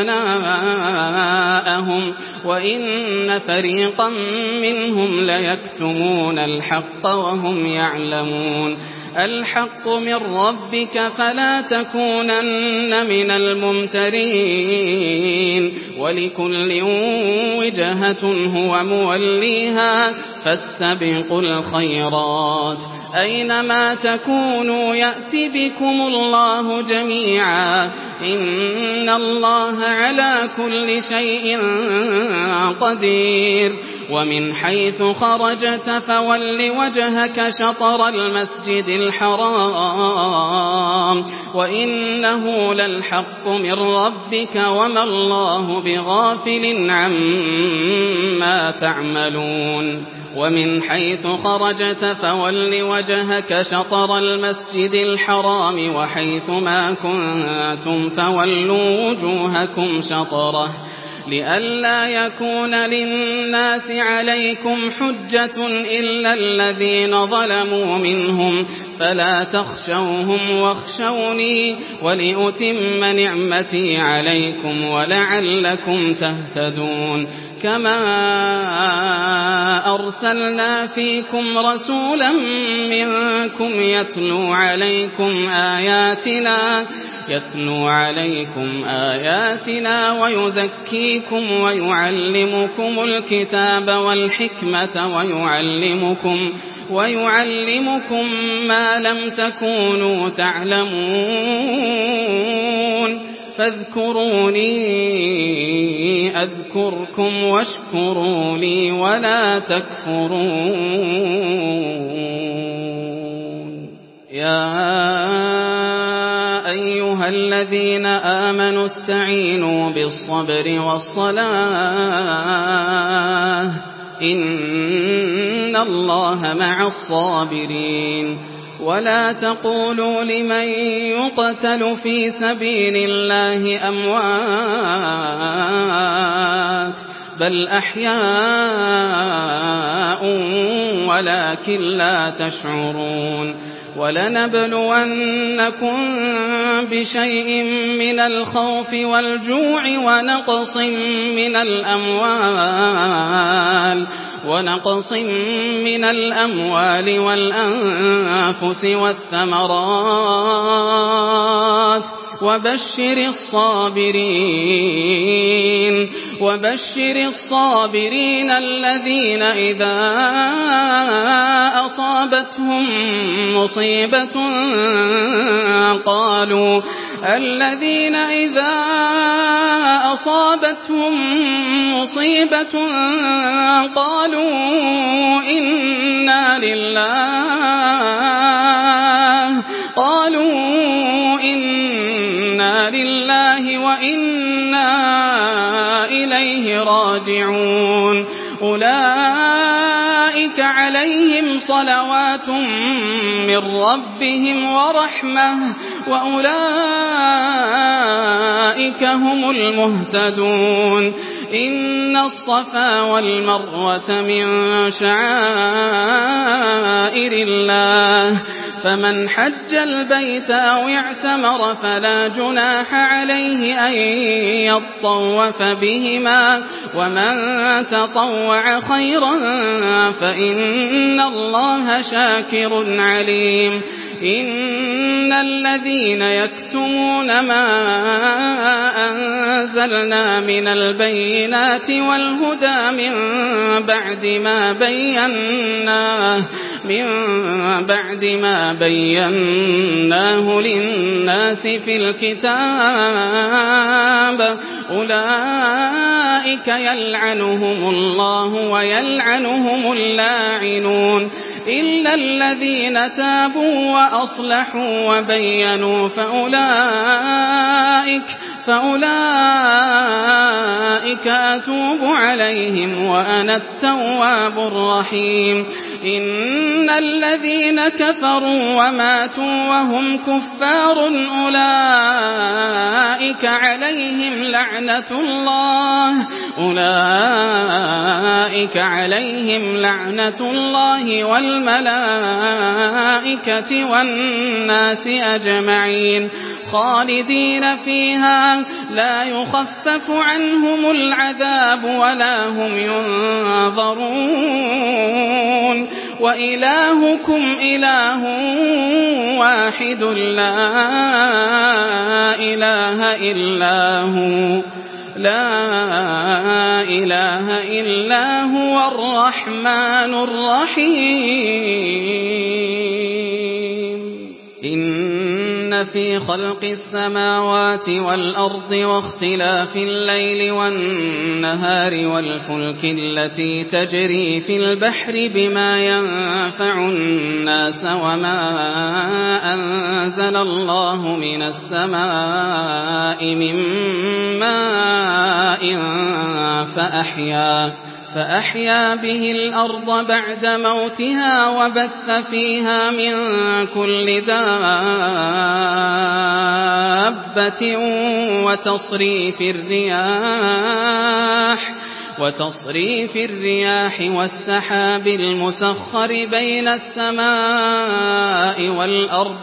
أبناءهم وإن فريقا منهم ليكتمون الحق وهم يعلمون الحق من ربك فلا تكونن من الممترين ولكل وجهة هو موليها فاستبقوا الخيرات أينما تكونوا يأتي بكم الله جميعا إن الله على كل شيء قدير ومن حيث خرجت فول وجهك شطر المسجد الحرام وإنه للحق من ربك وما الله بغافل عما تعملون ومن حيث خرجت فول وجهك شطر المسجد الحرام وحيث ما كنتم فولوا وجوهكم شطره لئلا يكون للناس عليكم حجة إلا الذين ظلموا منهم فلا تخشوهم واخشوني ولأتم نعمتي عليكم ولعلكم تهتدون كما أرسلنا فيكم رسولا منكم يتلو عليكم آياتنا يتلو عليكم آياتنا ويزكيكم ويعلمكم الكتاب والحكمة ويعلمكم ويعلمكم ما لم تكونوا تعلمون فاذكروني أذكركم واشكروا لي ولا تكفرون يا أيها الذين آمنوا استعينوا بالصبر والصلاة إن الله مع الصابرين ولا تقولوا لمن يقتل في سبيل الله أموات بل أحياء ولكن لا تشعرون ولنبلونكم بشيء من الخوف والجوع ونقص من الأموال ونقص من الأموال والأنفس والثمرات وبشر الصابرين وبشر الصابرين الذين إذا أصابتهم مصيبة قالوا الذين إذا أصابتهم مصيبة قالوا إنا لله قالوا إنا لله وإنا إليه راجعون أولئك عليهم صلوات من ربهم ورحمة وأولئك هم المهتدون إن الصفا والمروة من شعائر الله فمن حج البيت أو اعتمر فلا جناح عليه أن يطوف بهما ومن تطوع خيرا فإن الله شاكر عليم إن الذين يكتمون ما أنزلنا من البينات والهدى من بعد ما بيناه من بعد ما بيناه للناس في الكتاب أولئك يلعنهم الله ويلعنهم اللاعنون إلا الذين تابوا وأصلحوا وبينوا فأولئك فأولئك أتوب عليهم وأنا التواب الرحيم إن الذين كفروا وماتوا وهم كفار أولئك عليهم لعنة الله أولئك عليهم لعنة الله والملائكة والناس أجمعين خالدين فيها لا يخفف عنهم العذاب ولا هم ينظرون وإلهكم إله واحد لا إله إلا هو لا إله إلا هو الرحمن الرحيم إن في خلق السماوات والأرض واختلاف الليل والنهار والفلك التي تجري في البحر بما ينفع الناس وما أنزل الله من السماء من ماء فأحيا فأحيا به الأرض بعد موتها وبث فيها من كل دابة وتصريف الرياح وتصريف الرياح والسحاب المسخر بين السماء والأرض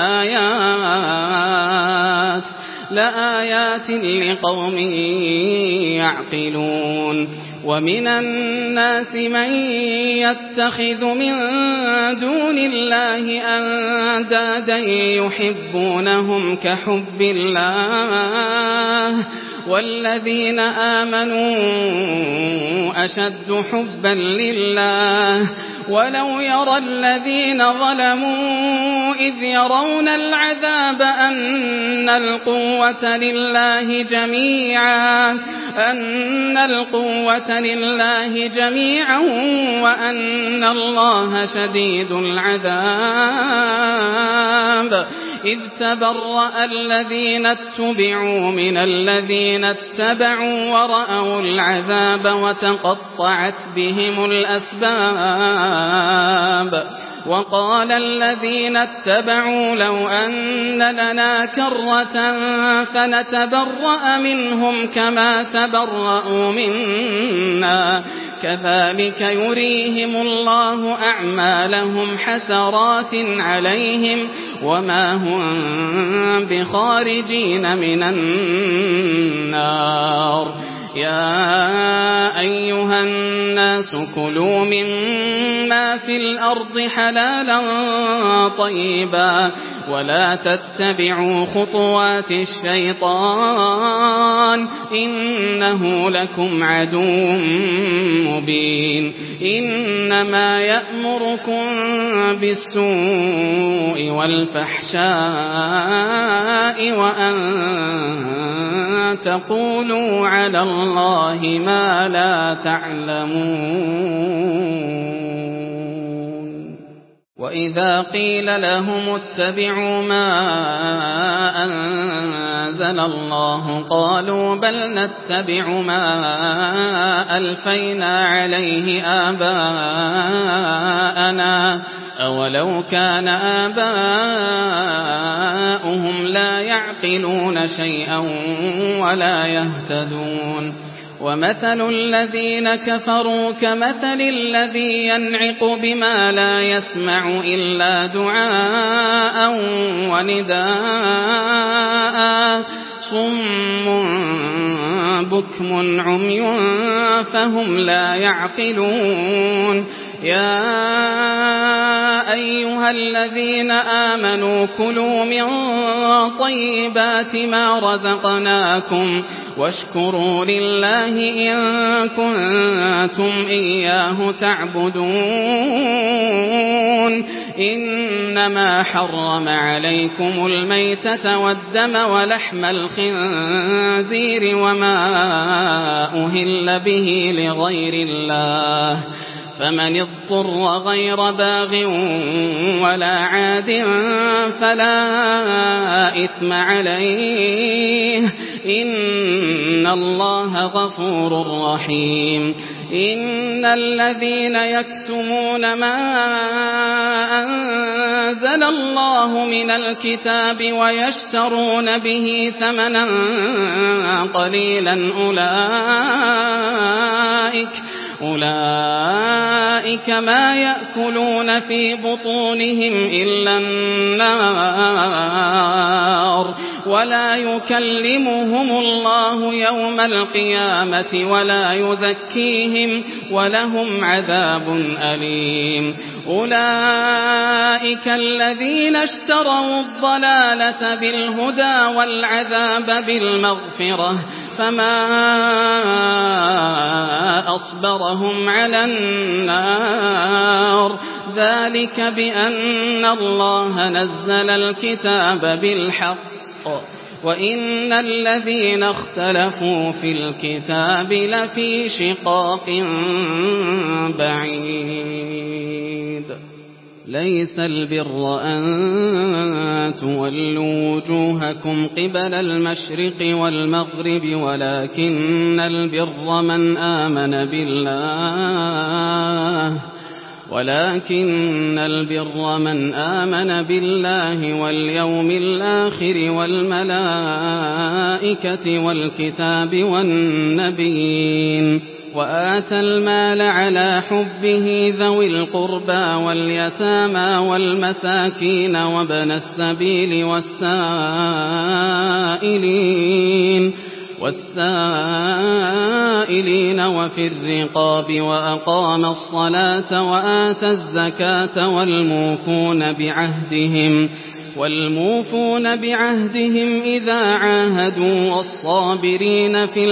لآيات لآيات لقوم يعقلون ومن الناس من يتخذ من دون الله أندادا يحبونهم كحب الله والذين آمنوا أشد حبا لله ولو يرى الذين ظلموا إذ يرون العذاب أن القوة لله جميعا أن القوة لله جميعا وأن الله شديد العذاب إذ تبرأ الذين اتبعوا من الذين اتبعوا ورأوا العذاب وتقطعت بهم الأسباب وقال الذين اتبعوا لو أن لنا كرة فنتبرأ منهم كما تبرأوا منا كذلك يريهم الله أعمالهم حسرات عليهم وما هم بخارجين من النار يا أيها الناس كلوا مما في الأرض حلالا طيبا ولا تتبعوا خطوات الشيطان إنه لكم عدو مبين إنما يأمركم بالسوء والفحشاء وأن تقولوا على الله ما لا تعلمون وإذا قيل لهم اتبعوا ما أنزل الله قالوا بل نتبع ما ألفينا عليه آباءنا أولو كان آباؤهم لا يعقلون شيئا ولا يهتدون ومثل الذين كفروا كمثل الذي ينعق بما لا يسمع إلا دعاء ونداء صم بكم عمي فهم لا يعقلون يا أيها الذين آمنوا كلوا من طيبات ما رزقناكم واشكروا لله إن كنتم إياه تعبدون إنما حرم عليكم الميتة والدم ولحم الخنزير وما أهل به لغير الله فمن اضطر غير باغ ولا عاد فلا إثم عليه إن الله غفور رحيم إن الذين يكتمون ما أنزل الله من الكتاب ويشترون به ثمنا قليلا أولئك أولئك ما يأكلون في بطونهم إلا النار ولا يكلمهم الله يوم القيامة ولا يزكيهم ولهم عذاب أليم أولئك الذين اشتروا الضلالة بالهدى والعذاب بالمغفرة فما أصبرهم على النار ذلك بأن الله نزل الكتاب بالحق وإن الذين اختلفوا في الكتاب لفي شقاق بعيد ليس البر أن تولوا وجوهكم قبل المشرق والمغرب ولكن البر من آمن بالله ولكن البر من آمن بالله واليوم الآخر والملائكة والكتاب والنبيين وآتى المال على حبه ذوي القربى واليتامى والمساكين وابن السبيل والسائلين والسائلين وفي الرقاب وأقام الصلاة وآتى الزكاة والموفون بعهدهم والموفون بعهدهم إذا عاهدوا والصابرين في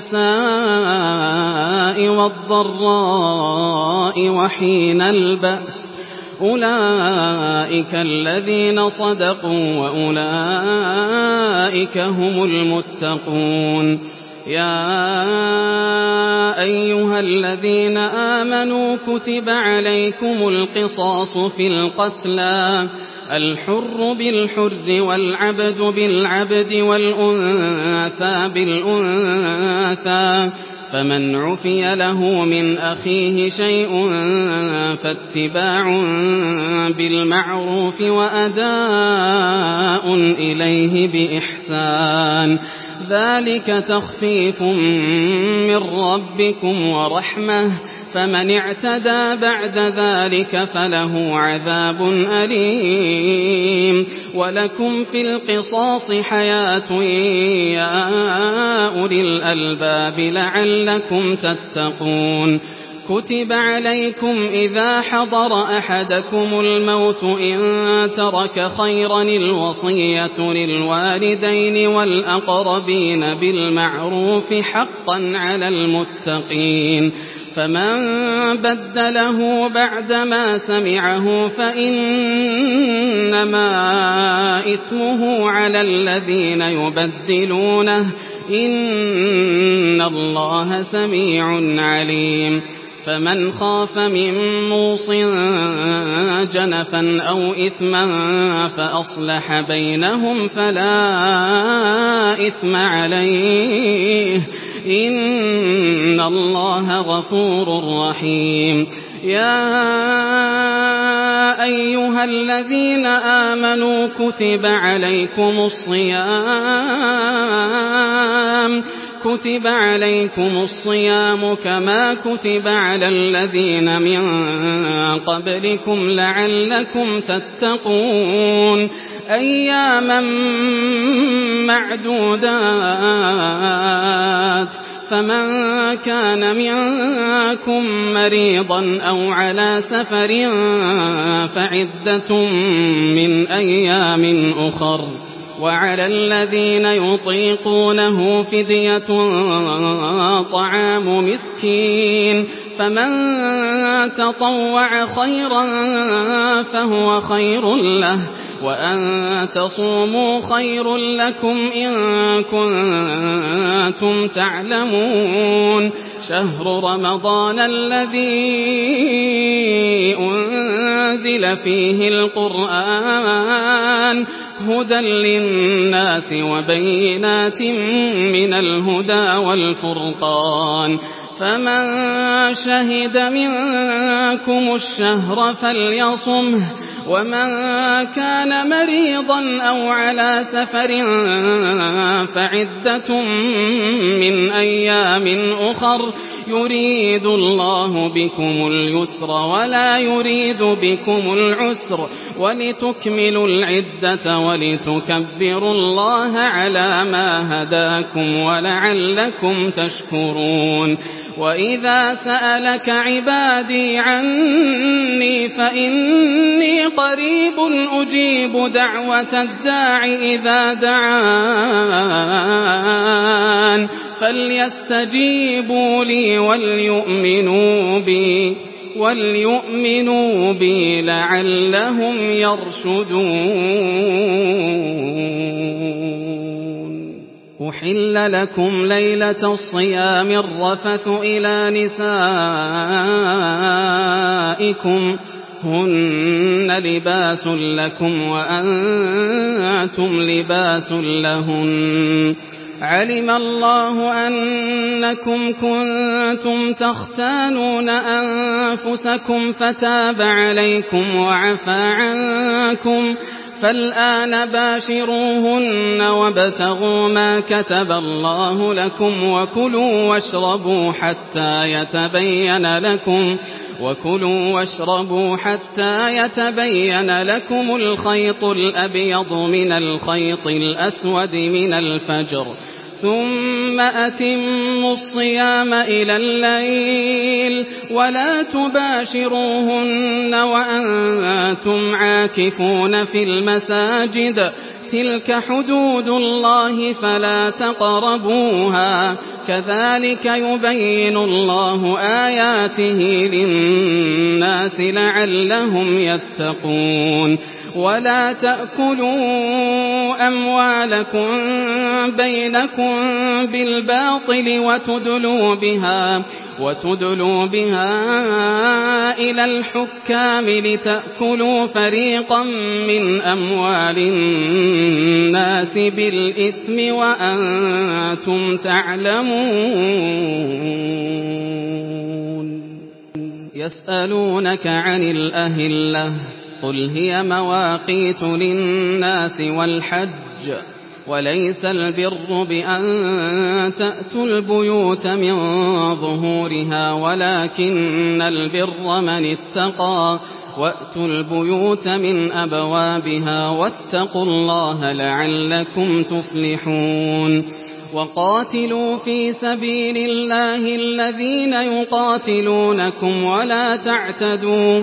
البأساء والضراء وحين البأس أولئك الذين صدقوا وأولئك هم المتقون يا أيها الذين آمنوا كتب عليكم القصاص في القتلى الحر بالحر والعبد بالعبد والأنثى بالأنثى فمن عفي له من أخيه شيء فاتباع بالمعروف وأداء إليه بإحسان ذلك تخفيف من ربكم ورحمة فمن اعتدى بعد ذلك فله عذاب أليم ولكم في القصاص حياة يا أولي الألباب لعلكم تتقون كتب عليكم إذا حضر أحدكم الموت إن ترك خيرا الوصية للوالدين والأقربين بالمعروف حقا على المتقين فمن بدله بعدما سمعه فإنما إثمه على الذين يبدلونه إن الله سميع عليم فمن خاف من موص جنفا أو إثما فأصلح بينهم فلا إثم عليه إن الله غفور رحيم يا أيها الذين آمنوا كتب عليكم الصيام كتب عليكم الصيام كما كتب على الذين من قبلكم لعلكم تتقون أياما معدودات فمن كان منكم مريضا أو على سفر فعدة من أيام أخر وعلى الذين يطيقونه فدية طعام مسكين فمن تطوع خيرا فهو خير له وأن تصوموا خير لكم إن كنتم تعلمون شهر رمضان الذي أنزل فيه القرآن هدى للناس وبينات من الهدى والفرقان فمن شهد منكم الشهر فليصمه ومن كان مريضا أو على سفر فعدة من أيام أخر يريد الله بكم اليسر ولا يريد بكم العسر ولتكملوا العدة ولتكبروا الله على ما هداكم ولعلكم تشكرون وإذا سألك عبادي عني فإني قريب أجيب دعوة الداع إذا دعان فليستجيبوا لي وليؤمنوا بي وليؤمنوا بي لعلهم يرشدون أحل لكم ليلة الصيام الرفث إلى نسائكم هن لباس لكم وأنتم لباس لهن علم الله أنكم كنتم تختانون أنفسكم فتاب عليكم وعفى عنكم فالآن باشروهن وابتغوا ما كتب الله لكم وكلوا واشربوا حتى يتبين لكم وكلوا واشربوا حتى يتبين لكم الخيط الأبيض من الخيط الأسود من الفجر ثم أتموا الصيام إلى الليل ولا تباشروهن وأنتم عاكفون في المساجد تلك حدود الله فلا تقربوها كذلك يبين الله آياته للناس لعلهم يتقون ولا تأكلوا أموالكم بينكم بالباطل وتدلوا بها وتدلوا بها إلى الحكام لتأكلوا فريقا من أموال الناس بالإثم وأنتم تعلمون يسألونك عن الأهلة قل هي مواقيت للناس والحج وليس البر بأن تأتوا البيوت من ظهورها ولكن البر من اتقى وأتوا البيوت من أبوابها واتقوا الله لعلكم تفلحون وقاتلوا في سبيل الله الذين يقاتلونكم ولا تعتدوا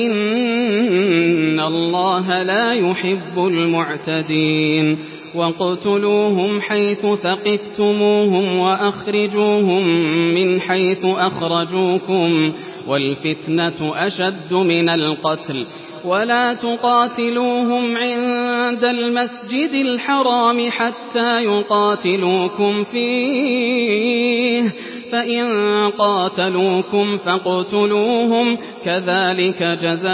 إن الله لا يحب المعتدين واقتلوهم حيث ثقفتموهم وأخرجوهم من حيث أخرجوكم والفتنة أشد من القتل ولا تقاتلوهم عند المسجد الحرام حتى يقاتلوكم فيه فإن قاتلوكم فاقتلوهم كذلك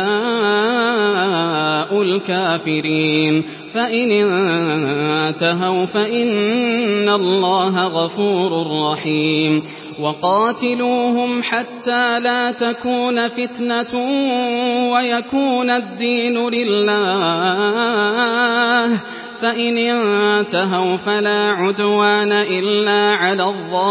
جزاء الكافرين فإن انتهوا فإن الله غفور رحيم وقاتلوهم حتى لا تكون فتنة ويكون الدين لله فإن انتهوا فلا عدوان إلا على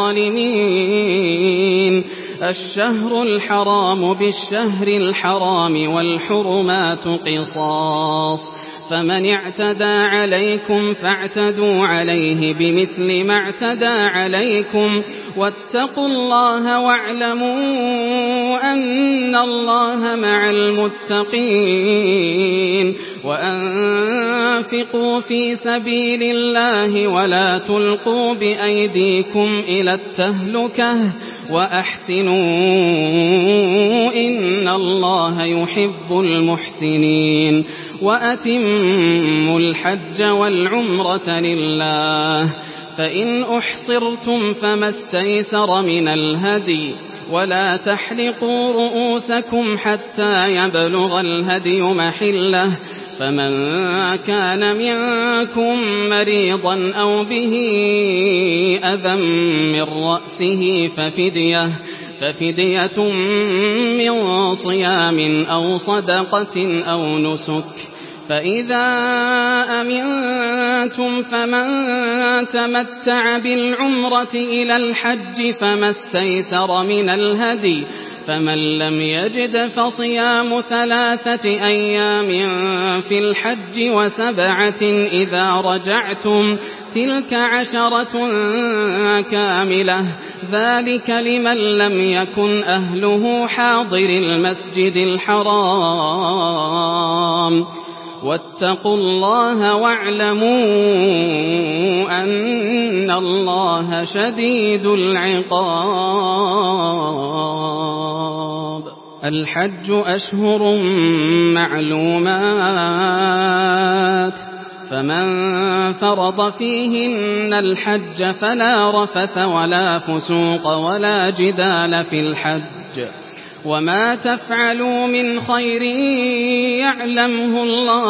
الظالمين الشهر الحرام بالشهر الحرام والحرمات قصاص فمن اعتدى عليكم فاعتدوا عليه بمثل ما اعتدى عليكم واتقوا الله واعلموا أن الله مع المتقين وأنفقوا في سبيل الله ولا تلقوا بأيديكم إلى التهلكة وأحسنوا إن الله يحب المحسنين وأتموا الحج والعمرة لله فإن أحصرتم فما استيسر من الهدي ولا تحلقوا رؤوسكم حتى يبلغ الهدي محله فمن كان منكم مريضا أو به أذى من رأسه ففدية ففدية من صيام أو صدقة أو نسك فإذا أمنتم فمن تمتع بالعمرة إلى الحج فما استيسر من الهدي فمن لم يجد فصيام ثلاثة أيام في الحج وسبعة إذا رجعتم تلك عشرة كاملة ذلك لمن لم يكن أهله حاضر المسجد الحرام واتقوا الله واعلموا أن الله شديد العقاب الحج أشهر معلومات فمن فرض فيهن الحج فلا رفث ولا فسوق ولا جدال في الحج وما تفعلوا من خير يعلمه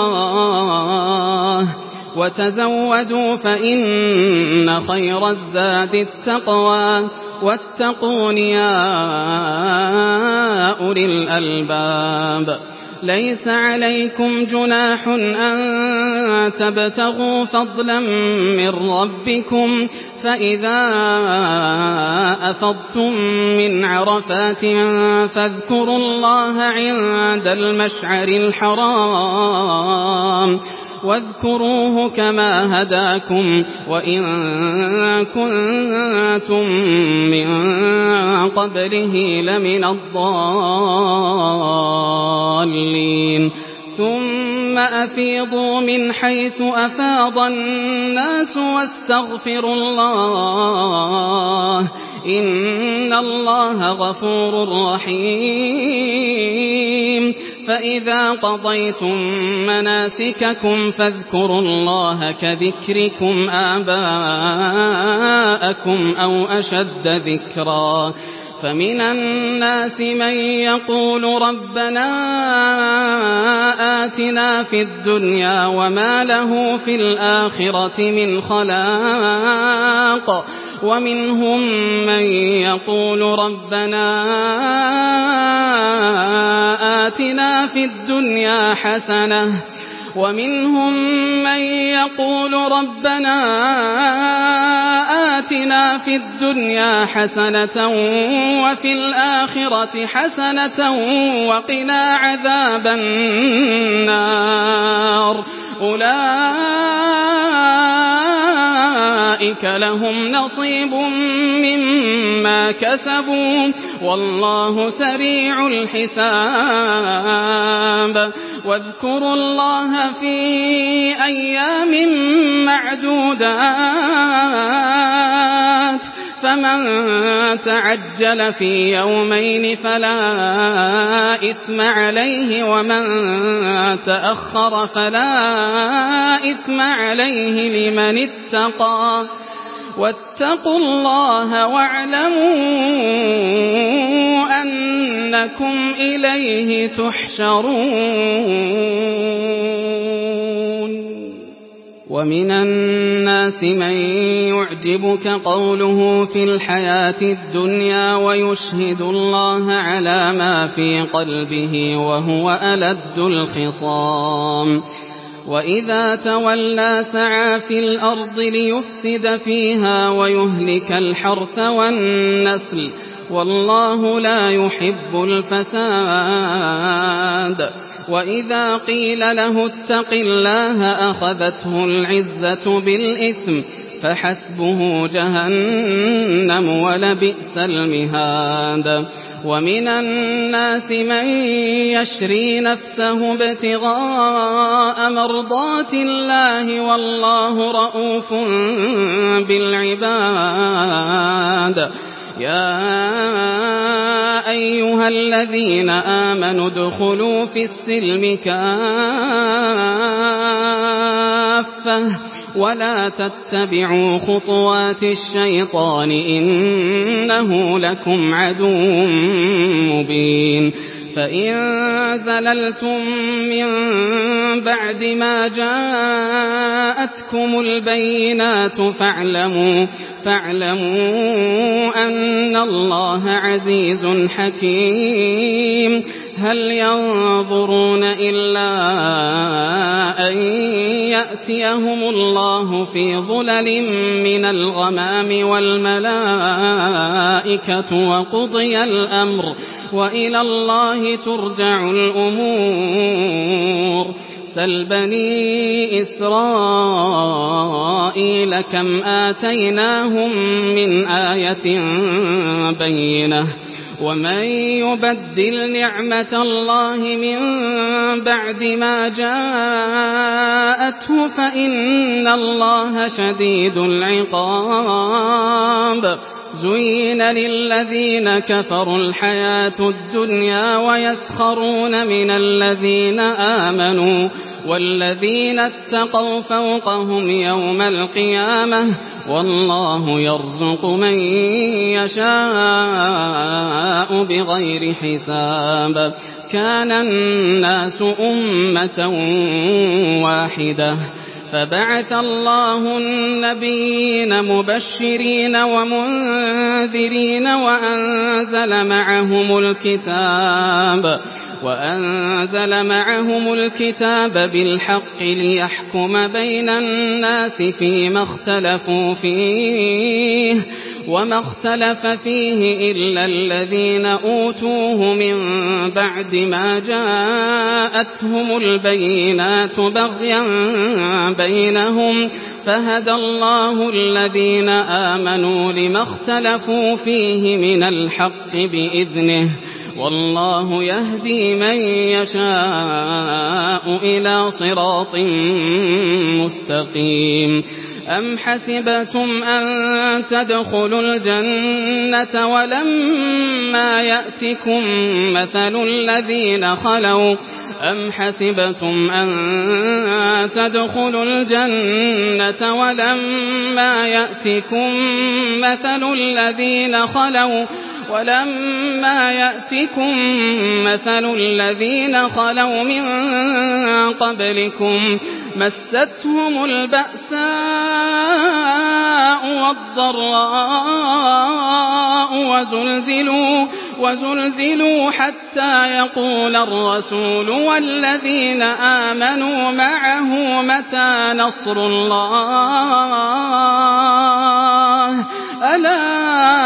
الله وتزودوا فإن خير الزاد التقوى واتقون يا أولي الألباب ليس عليكم جناح أن تبتغوا فضلا من ربكم فإذا أفضتم من عرفات فاذكروا الله عند المشعر الحرام واذكروه كما هداكم وإن كنتم من قبله لمن الضالين ثم أفيضوا من حيث أفاض الناس واستغفروا الله إن الله غفور رحيم فإذا قضيتم مناسككم فاذكروا الله كذكركم آباءكم أو أشد ذكرا فمن الناس من يقول ربنا آتنا في الدنيا وما له في الآخرة من خلاق ومنهم من يقول ربنا آتنا في الدنيا حسنة ومنهم من يقول ربنا آتنا في الدنيا حسنة وفي الآخرة حسنة وقنا عذاب النار أولئك لهم نصيب مما كسبوا والله سريع الحساب واذكروا الله في أيام معدودات فمن تعجل في يومين فلا إثم عليه ومن تأخر فلا إثم عليه لمن اتقى واتقوا الله واعلموا أنكم إليه تحشرون ومن الناس من يعجبك قوله في الحياة الدنيا ويشهد الله على ما في قلبه وهو ألد الخصام وإذا تولى سعى في الأرض ليفسد فيها ويهلك الحرث والنسل والله لا يحب الفساد وإذا قيل له اتق الله أخذته العزة بالإثم فحسبه جهنم ولبئس المهاد ومن الناس من يشري نفسه ابتغاء مرضات الله والله رؤوف بالعباد يا أيها الذين آمنوا ادخلوا في السلم كافة ولا تتبعوا خطوات الشيطان إنه لكم عدو مبين فإن زللتم من بعد ما جاءتكم البينات فاعلموا فاعلموا أن الله عزيز حكيم هل ينظرون إلا أن يأتيهم الله في ظلل من الغمام والملائكة وقضي الأمر وإلى الله ترجع الأمور سل بني إسرائيل كم آتيناهم من آية بينة ومن يبدل نعمة الله من بعد ما جاءته فإن الله شديد العقاب زين للذين كفروا الحياة الدنيا ويسخرون من الذين آمنوا والذين اتقوا فوقهم يوم القيامة والله يرزق من يشاء بغير حساب كان الناس أمة واحدة فبعث الله النبيين مبشرين ومنذرين وأنزل معهم الكتاب وأنزل معهم الكتاب بالحق ليحكم بين الناس فيما اختلفوا فيه وما اختلف فيه إلا الذين أوتوه من بعد ما جاءتهم البينات بغيا بينهم فهدى الله الذين آمنوا لما اختلفوا فيه من الحق بإذنه والله يهدي من يشاء إلى صراط مستقيم. أم حسبتم أن تدخلوا الجنة ولما يأتكم مثل الذين خلوا أم حسبتم أن تدخلوا الجنة ولما يأتكم مثل الذين خلوا ولما يأتكم مثل الذين خلوا من قبلكم مستهم البأساء والضراء وزلزلوا وزلزلوا حتى يقول الرسول والذين آمنوا معه متى نصر الله ألا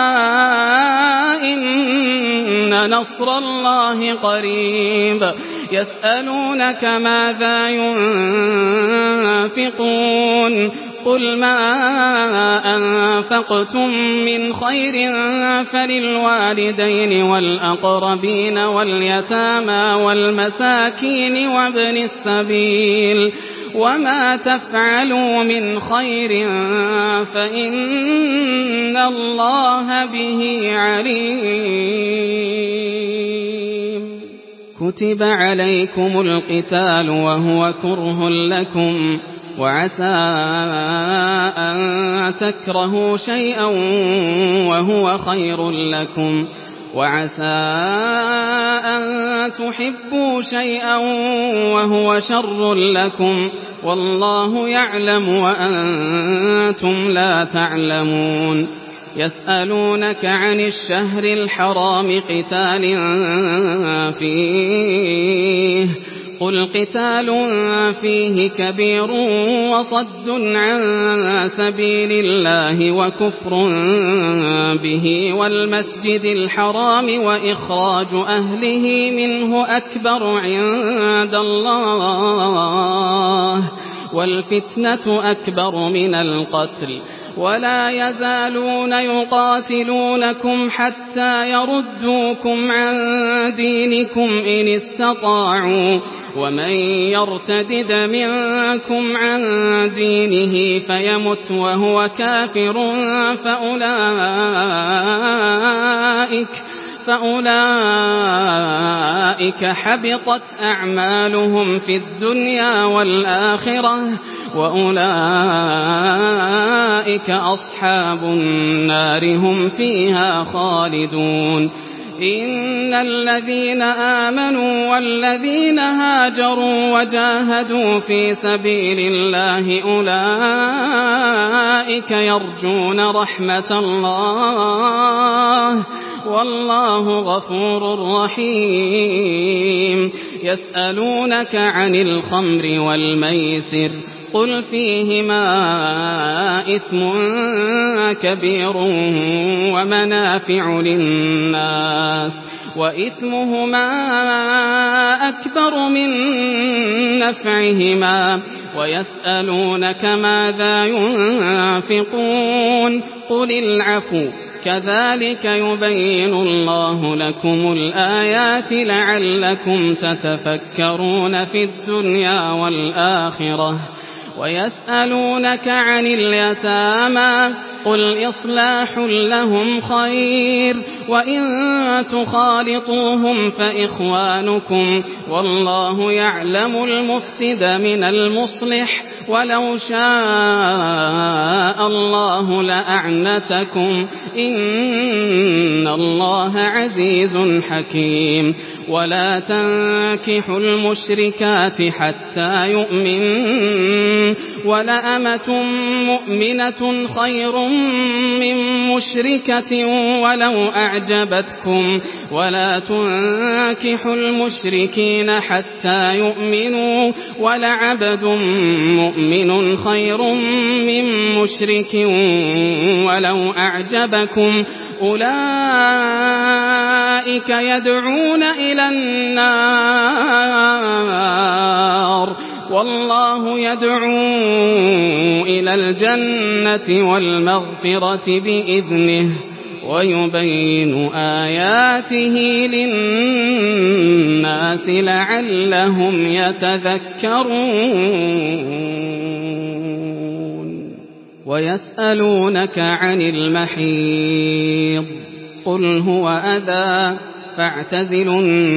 إن نصر الله قريب. يسألونك ماذا ينفقون قل ما أنفقتم من خير فللوالدين والأقربين واليتامى والمساكين وابن السبيل وما تفعلوا من خير فإن الله به عليم. كتب عليكم القتال وهو كره لكم وعسى أن تكرهوا شيئا وهو خير لكم وعسى أن تحبوا شيئا وهو شر لكم والله يعلم وأنتم لا تعلمون. يسألونك عن الشهر الحرام قتال فيه قل قتال فيه كبير وصد عن سبيل الله وكفر به والمسجد الحرام وإخراج أهله منه أكبر عند الله والفتنة أكبر من القتل ولا يزالون يقاتلونكم حتى يردوكم عن دينكم إن استطاعوا ومن يرتدد منكم عن دينه فيمت وهو كافر فأولئك فأولئك حبطت أعمالهم في الدنيا والآخرة وأولئك أصحاب النار هم فيها خالدون. إن الذين آمنوا والذين هاجروا وجاهدوا في سبيل الله أولئك يرجون رحمة الله والله غفور رحيم. يسألونك عن الخمر والميسر قل فيهما إثم كبير ومنافع للناس وإثمهما أكبر من نفعهما ويسألونك ماذا ينفقون قل العفو كذلك يبين الله لكم الآيات لعلكم تتفكرون في الدنيا والآخرة. ويسألونك عن اليتامى قل إصلاح لهم خير وإن تخالطوهم فإخوانكم والله يعلم المفسد من المصلح ولو شاء الله لأعنتكم إن الله عزيز حكيم. ولا تنكحوا المشركات حتى يؤمنوا ولأمة مؤمنة خير من مشركة ولو أعجبتكم ولا تنكحوا المشركين حتى يؤمنوا ولعبد مؤمن خير من مشرك ولو أعجبكم أولئك يدعون إلى النار والله يدعو إلى الجنة والمغفرة بإذنه ويبين آياته للناس لعلهم يتذكرون ويسألونك عن المحيض قل هو أذى فاعتزلوا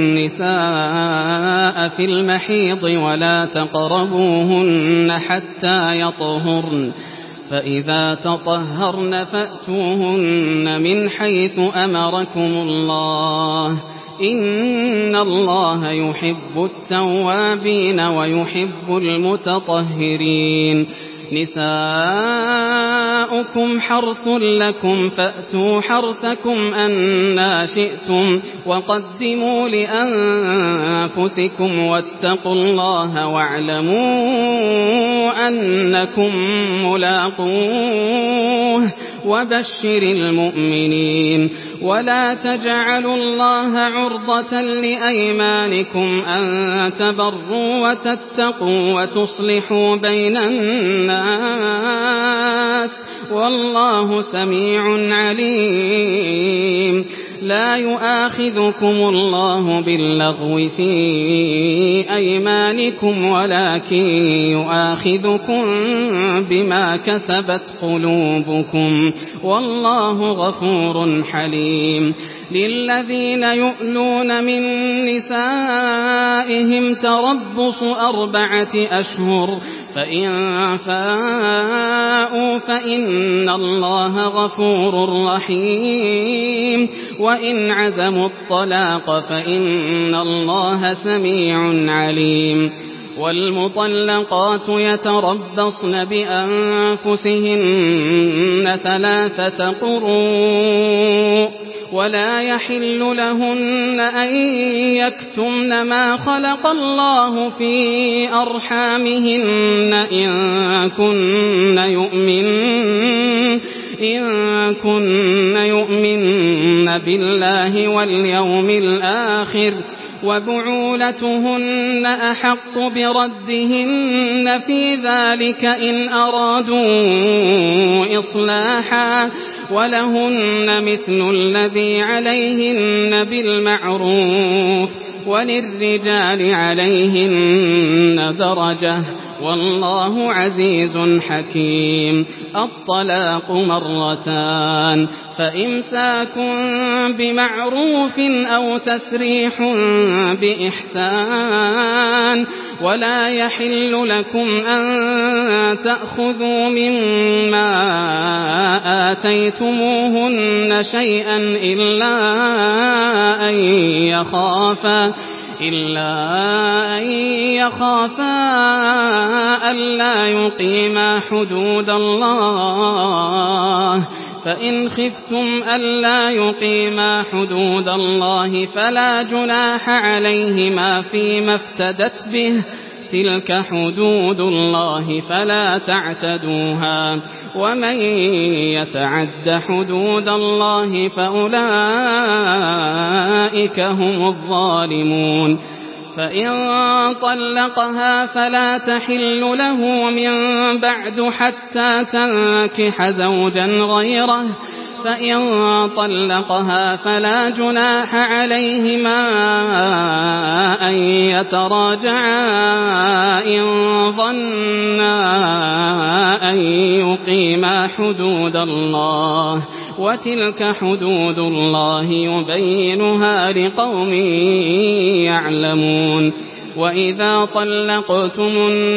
النساء في المحيض ولا تقربوهن حتى يطهرن فإذا تطهرن فأتوهن من حيث أمركم الله إن الله يحب التوابين ويحب المتطهرين نساؤكم حرث لكم فأتوا حرثكم أنى شئتم وقدموا لأنفسكم واتقوا الله واعلموا أنكم ملاقوه وبشر المؤمنين ولا تجعلوا الله عرضة لأيمانكم أن تبروا وتتقوا وتصلحوا بين الناس والله سميع عليم لا يؤاخذكم الله باللغو في أيمانكم ولكن يؤاخذكم بما كسبت قلوبكم والله غفور حليم للذين يؤلون من نسائهم تربص أربعة أشهر فإن فاءوا فإن الله غفور رحيم وإن عزموا الطلاق فإن الله سميع عليم والمطلقات يتربصن بأنفسهن ثلاثة قروء ولا يحل لهن أن يكتمن ما خلق الله في أرحامهن إن كن يؤمن إن كن يؤمن بالله واليوم الآخر وبعولتهن أحق بردهن في ذلك إن أرادوا إصلاحا ولهن مثل الذي عليهن بالمعروف وللرجال عليهن درجة والله عزيز حكيم الطلاق مرتان فإمساك بمعروف أو تسريح بإحسان ولا يحل لكم أن تأخذوا مما آتيتموهن شيئا إلا أن يخافا إلا أن يخافا ألا يقيما حدود الله فإن خفتم ألا يقيما حدود الله فلا جناح عليهما فيما افتدت به تلك حدود الله فلا تعتدوها ومن يتعد حدود الله فأولئك هم الظالمون فإن طلقها فلا تحل له من بعد حتى تنكح زوجا غيره فإن طلقها فلا جناح عليهما أن يتراجعا إن ظنا أن يقيما حدود الله وتلك حدود الله يبينها لقوم يعلمون وإذا طلقتم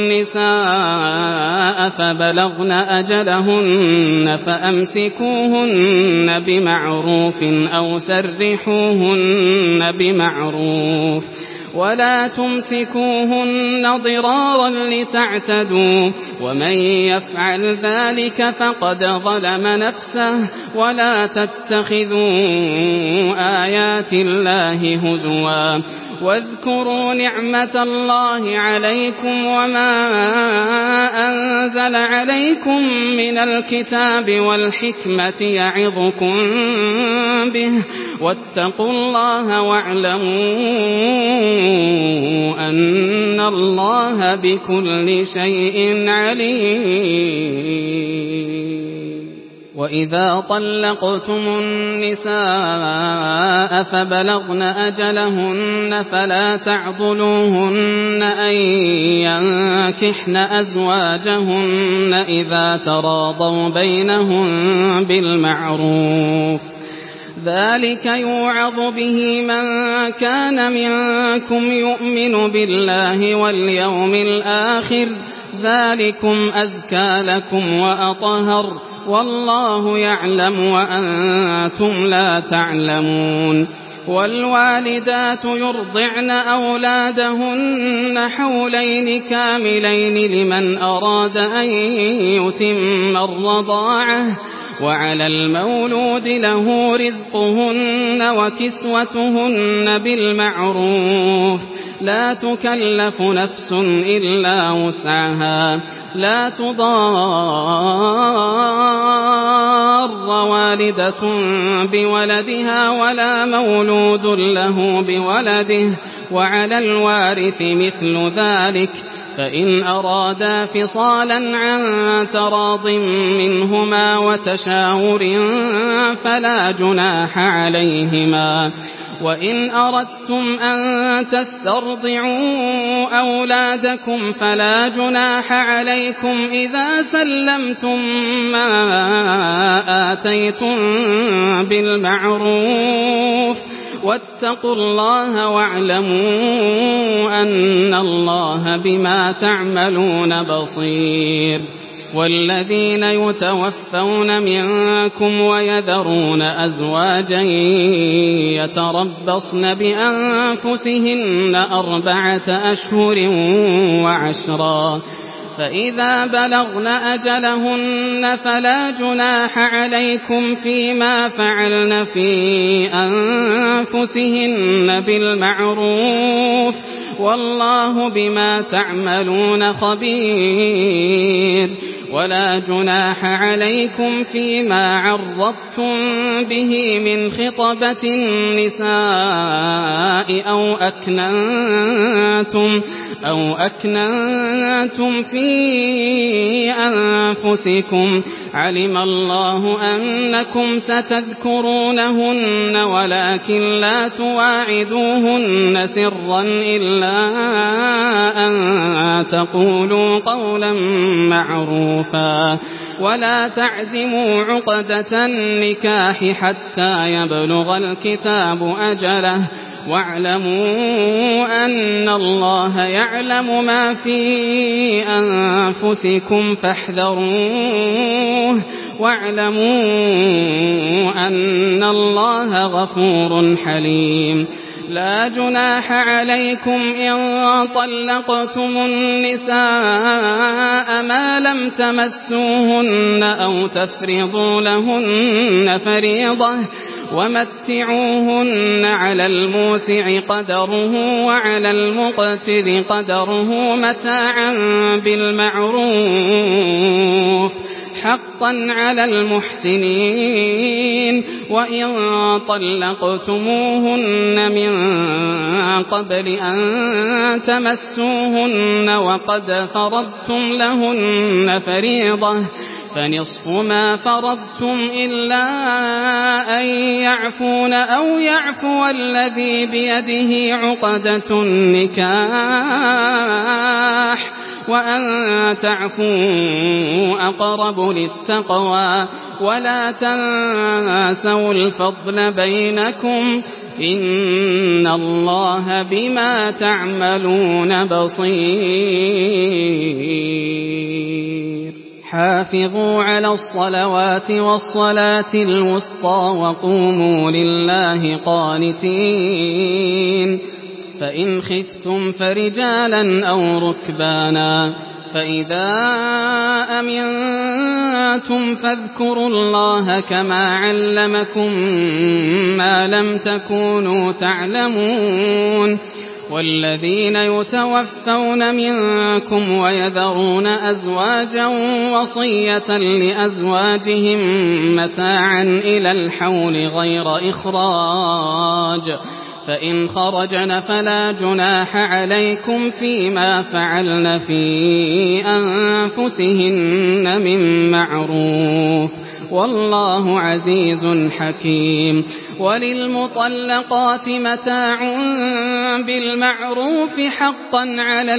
النساء فبلغن أجلهن فأمسكوهن بمعروف أو سرحوهن بمعروف ولا تمسكوهن ضرارا لتعتدوا ومن يفعل ذلك فقد ظلم نفسه ولا تتخذوا آيات الله هزوا واذكروا نعمة الله عليكم وما أنزل عليكم من الكتاب والحكمة يعظكم به واتقوا الله واعلموا أن الله بكل شيء عليم. وإذا طلقتم النساء فبلغن أجلهن فلا تعضلوهن أن ينكحن أزواجهن إذا تراضوا بينهم بالمعروف ذلك يوعظ به من كان منكم يؤمن بالله واليوم الآخر ذلكم أزكى لكم وأطهر والله يعلم وأنتم لا تعلمون. والوالدات يرضعن أولادهن حولين كاملين لمن أراد أن يتم الرضاعة وعلى المولود له رزقهن وكسوتهن بالمعروف لا تكلف نفس إلا وسعها لا تضار والدة بولدها ولا مولود له بولده وعلى الوارث مثل ذلك فإن أرادا فصالا عن تراض منهما وتشاور فلا جناح عليهما. وإن أردتم أن تسترضعوا أولادكم فلا جناح عليكم إذا سلمتم ما آتيتم بالمعروف واتقوا الله واعلموا أن الله بما تعملون بصير. والذين يتوفون منكم ويذرون أزواجا يتربصن بأنفسهن أربعة أشهر وعشرا فإذا بلغن أجلهن فلا جناح عليكم فيما فعلن في أنفسهن بالمعروف والله بما تعملون خبير. ولا جناح عليكم فيما عرضتم به من خطبة النساء أو أكننتم أو أكننتم في أنفسكم علم الله أنكم ستذكرونهن ولكن لا تواعدوهن سرا إلا أن تقولوا قولا معروفا ولا تعزموا عقدة النكاح حتى يبلغ الكتاب أجله واعلموا أن الله يعلم ما في أنفسكم فاحذروه واعلموا أن الله غفور حليم. لا جناح عليكم إن طلقتم النساء ما لم تمسوهن أو تفرضوا لهن فريضة ومتعوهن على الموسع قدره وعلى المقتر قدره متاعا بالمعروف حقا على المحسنين. وإن طلقتموهن من قبل أن تمسوهن وقد فرضتم لهن فريضة فنصف ما فرضتم إلا أن يعفون أو يعفو الذي بيده عقدة النكاح وأن تعفوا أقرب للتقوى ولا تنسوا الفضل بينكم إن الله بما تعملون بصير حافظوا على الصلوات والصلاة الوسطى وقوموا لله قانتين فإن خفتم فرجالا أو ركبانا فإذا أمنتم فاذكروا الله كما علمكم ما لم تكونوا تعلمون والذين يتوفون منكم ويذرون أزواجا وصية لأزواجهم متاعا إلى الحول غير إخراج فإن خرجن فلا جناح عليكم فيما فعلن في أنفسهن من معروف والله عزيز حكيم وللمطلقات متاع بالمعروف حقا على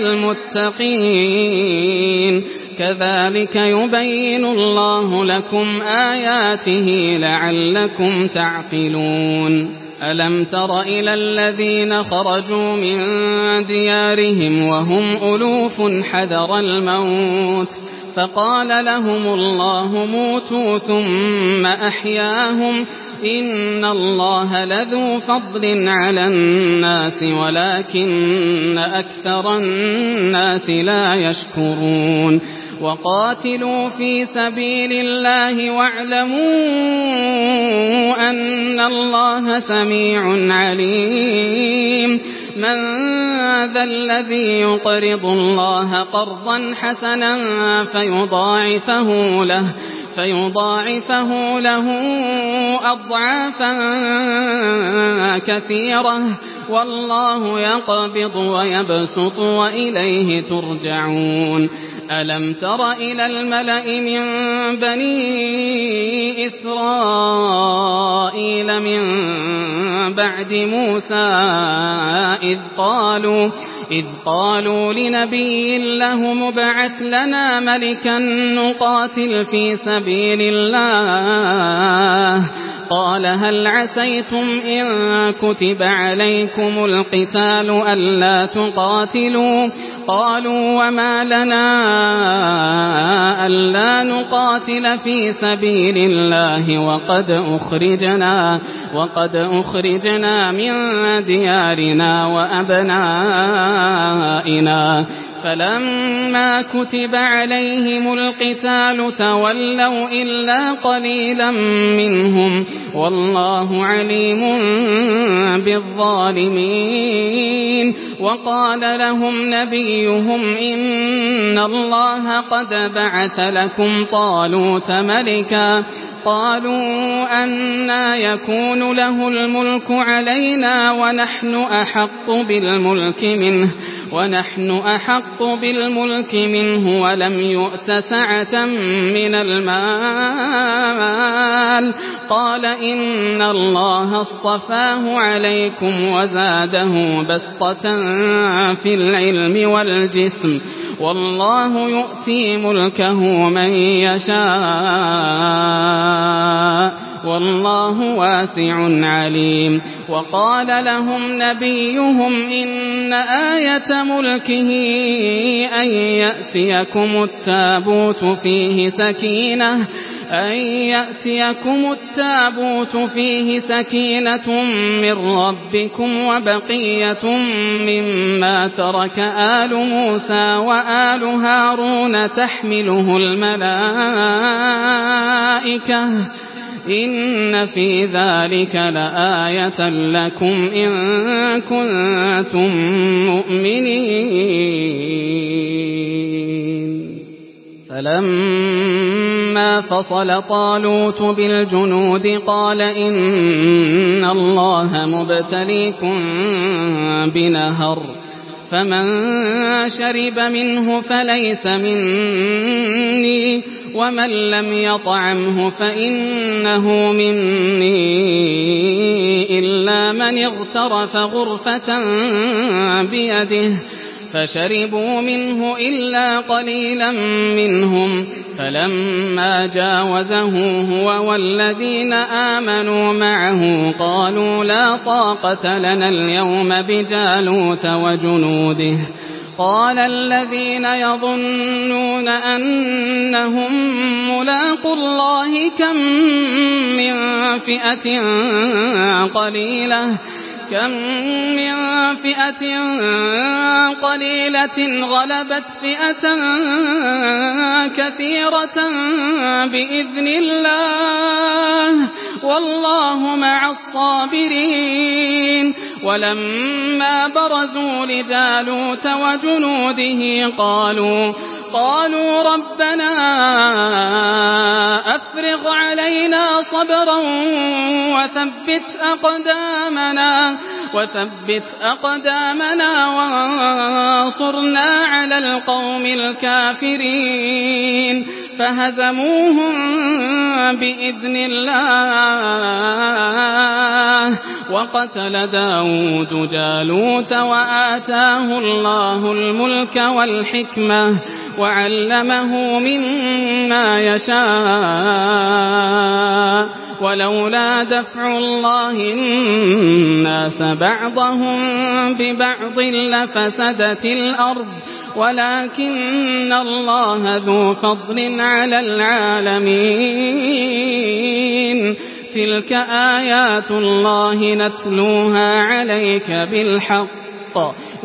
المتقين كذلك يبين الله لكم آياته لعلكم تعقلون ألم تر إلى الذين خرجوا من ديارهم وهم ألوف حذر الموت فقال لهم الله موتوا ثم أحياهم إن الله لذو فضل على الناس ولكن أكثر الناس لا يشكرون وقاتلوا في سبيل الله واعلموا أن الله سميع عليم من ذا الذي يقرض الله قرضا حسنا فيضاعفه له فيضاعفه له أضعافا كثيرة والله يقبض ويبسط وإليه ترجعون ألم تر إلى الملأ من بني إسرائيل من بعد موسى إذ قالوا إذ قالوا لنبي له مبعث لنا ملكا نقاتل في سبيل الله قال هل عسيتم إن كتب عليكم القتال ألا تقاتلوا قالوا وما لنا ألا نقاتل في سبيل الله وقد أخرجنا وقد أخرجنا من ديارنا وأبنائنا فلما كتب عليهم القتال تولوا إلا قليلا منهم والله عليم بالظالمين وقال لهم نبيهم إن الله قد بعث لكم طالوت ملكا قالوا أنا يكون له الملك علينا ونحن أحق بالملك منه ونحن أحق بالملك منه ولم يؤت سعة من المال قال إن الله اصطفاه عليكم وزاده بسطة في العلم والجسم والله يؤتي ملكه من يشاء والله واسع عليم وقال لهم نبيهم إن آية ملكه أن يأتيكم التابوت فيه سكينة أن يأتيكم التابوت فيه سكينة من ربكم وبقية مما ترك آل موسى وآل هارون تحمله الملائكة إن في ذلك لآية لكم إن كنتم مؤمنين فلما فصل طالوت بالجنود قال إن الله مبتليكم بنهر فمن شرب منه فليس مني ومن لم يطعمه فإنه مني إلا من اغترف غرفة بيده فشربوا منه إلا قليلا منهم فلما جاوزه هو والذين آمنوا معه قالوا لا طاقة لنا اليوم بجالوت وجنوده قال الذين يظنون أنهم ملاقو الله كم من فئة قليلة كم من فئة قليلة غلبت فئة كثيرة بإذن الله والله مع الصابرين ولما برزوا لجالوت وجنوده قالوا قالوا ربنا أفرغ علينا صبرا وثبت أقدامنا وثبت أقدامنا وانصرنا على القوم الكافرين فهزموهم بإذن الله وقتل داود جالوت وآتاه الله الملك والحكمة وعلمه مما يشاء ولولا دفع الله الناس بعضهم ببعض لفسدت الأرض ولكن الله ذو فضل على العالمين تلك آيات الله نتلوها عليك بالحق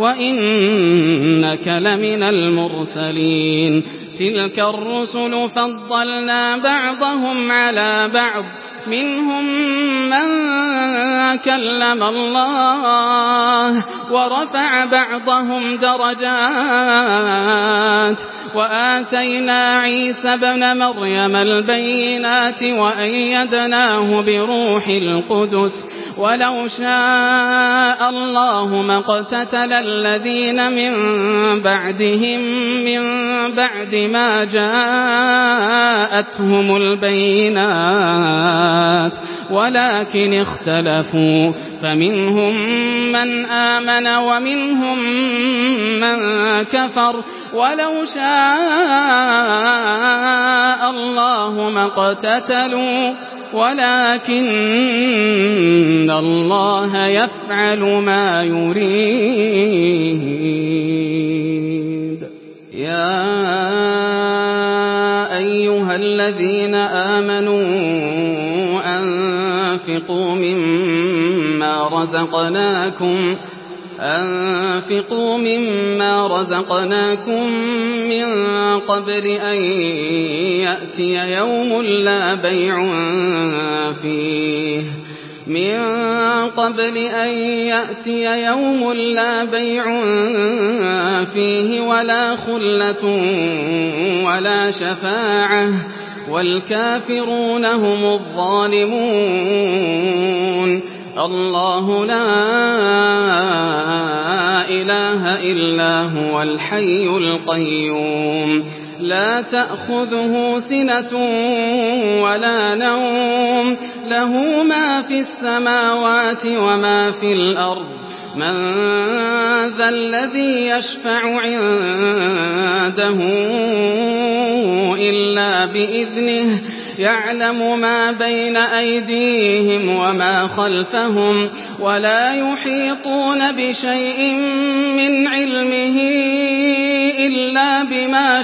وإنك لمن المرسلين تلك الرسل فضلنا بعضهم على بعض منهم من كلم الله ورفع بعضهم درجات وآتينا عيسى ابن مريم البينات وأيدناه بروح القدس ولو شاء الله ما اقتتل الذين من بعدهم من بعد ما جاءتهم البينات ولكن اختلفوا فمنهم من آمن ومنهم من كفر ولو شاء الله ما اقتتلوا ولكن الله يفعل ما يريد يا أيها الذين آمنوا أنفقوا مما رزقناكم أنفقوا مما رزقناكم من قبل أن يأتي يوم لا بيع فيه من قبل أن يأتي يوم لا بيع فيه ولا خلة ولا شفاعة والكافرون هم الظالمون الله لا إله إلا هو الحي القيوم لا تأخذه سنة ولا نوم له ما في السماوات وما في الأرض من ذا الذي يشفع عنده إلا بإذنه يعلم ما بين أيديهم وما خلفهم ولا يحيطون بشيء من علمه إلا بما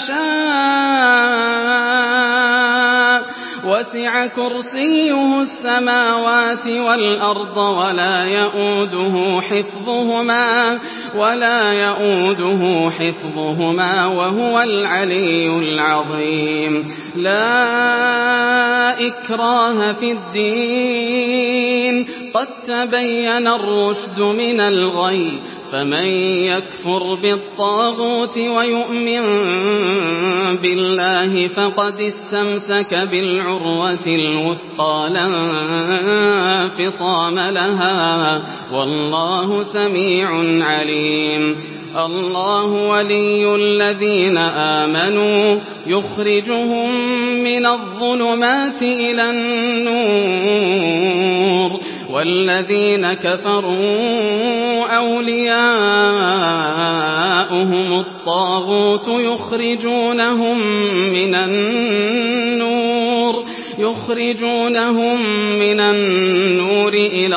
شاء وسع كرسيه السماوات والأرض ولا يؤوده حفظهما ولا يؤوده حفظهما وهو العلي العظيم لا إكراه في الدين قد تبين الرشد من الغي فمن يكفر بالطاغوت ويؤمن بالله فقد استمسك بالعروة الوثقى لا انفصام لها والله سميع عليم الله ولي الذين آمنوا يخرجهم من الظلمات إلى النور والذين كفروا أولياؤهم الطاغوت يخرجونهم من النور يخرجونهم من النور إلى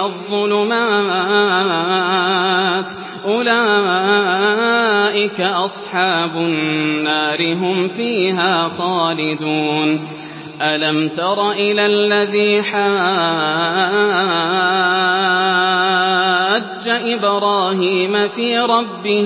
الظلمات أولئك أصحاب النار هم فيها خالدون ألم تر إلى الذي حاج إبراهيم في ربه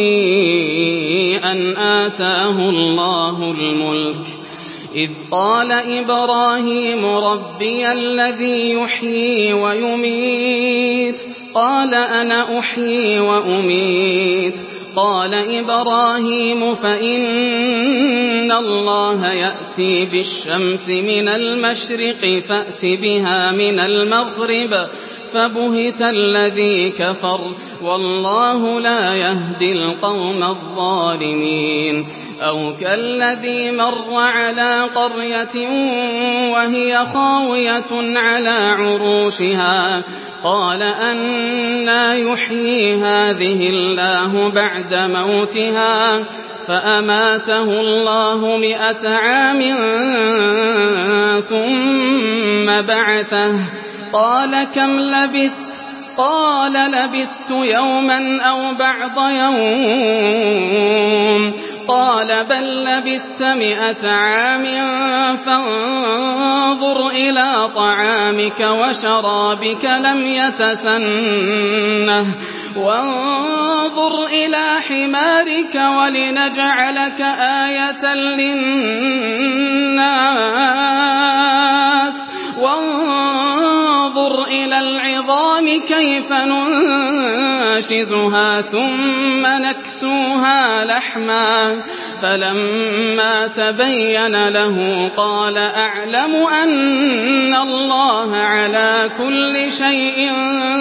أن آتاه الله الملك إذ قال إبراهيم ربي الذي يحيي ويميت قال أنا أحيي وأميت قال إبراهيم فإن الله يأتي بالشمس من المشرق فأت بها من المغرب فبهت الذي كفر والله لا يهدي القوم الظالمين أو كالذي مر على قرية وهي خاوية على عروشها قال أنى يحيي هذه الله بعد موتها فأماته الله مئة عام ثم بعثه قال كم لبثت قال لبثت يوما أو بعض يوم قال بل لبثت مئة عام فانظر إلى طعامك وشرابك لم يتسنه وانظر إلى حمارك ولنجعلك آية للناس وانظر إلى العظام كيف ننشزها ثم نكسوها لحما فلما تبين له قال أعلم أن الله على كل شيء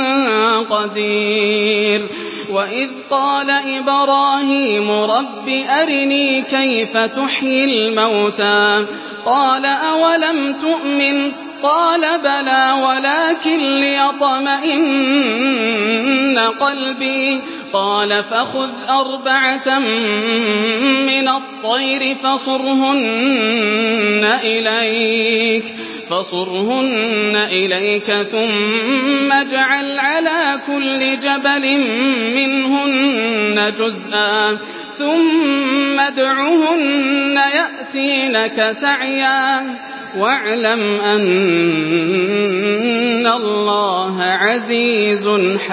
قدير وإذ قال إبراهيم رب أرني كيف تحيي الموتى قال أولم تؤمن قال بلى ولكن ليطمئن قلبي قال فخذ أربعة من الطير فصرهن إليك فصرهن إليك ثم اجعل على كل جبل منهن جزءا ثم ادعهن يأتينك سعيا واعلم أن الله عزيز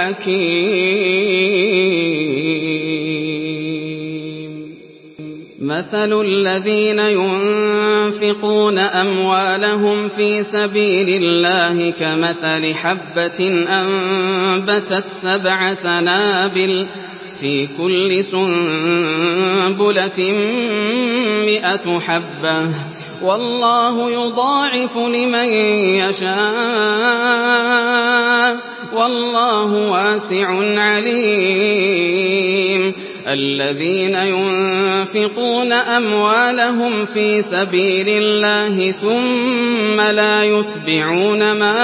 حكيم مثل الذين ينفقون أموالهم في سبيل الله كمثل حبة أنبتت سبع سنابل في كل سنبلة مئة حبة والله يضاعف لمن يشاء والله واسع عليم الذين ينفقون أموالهم في سبيل الله ثم لا يتبعون ما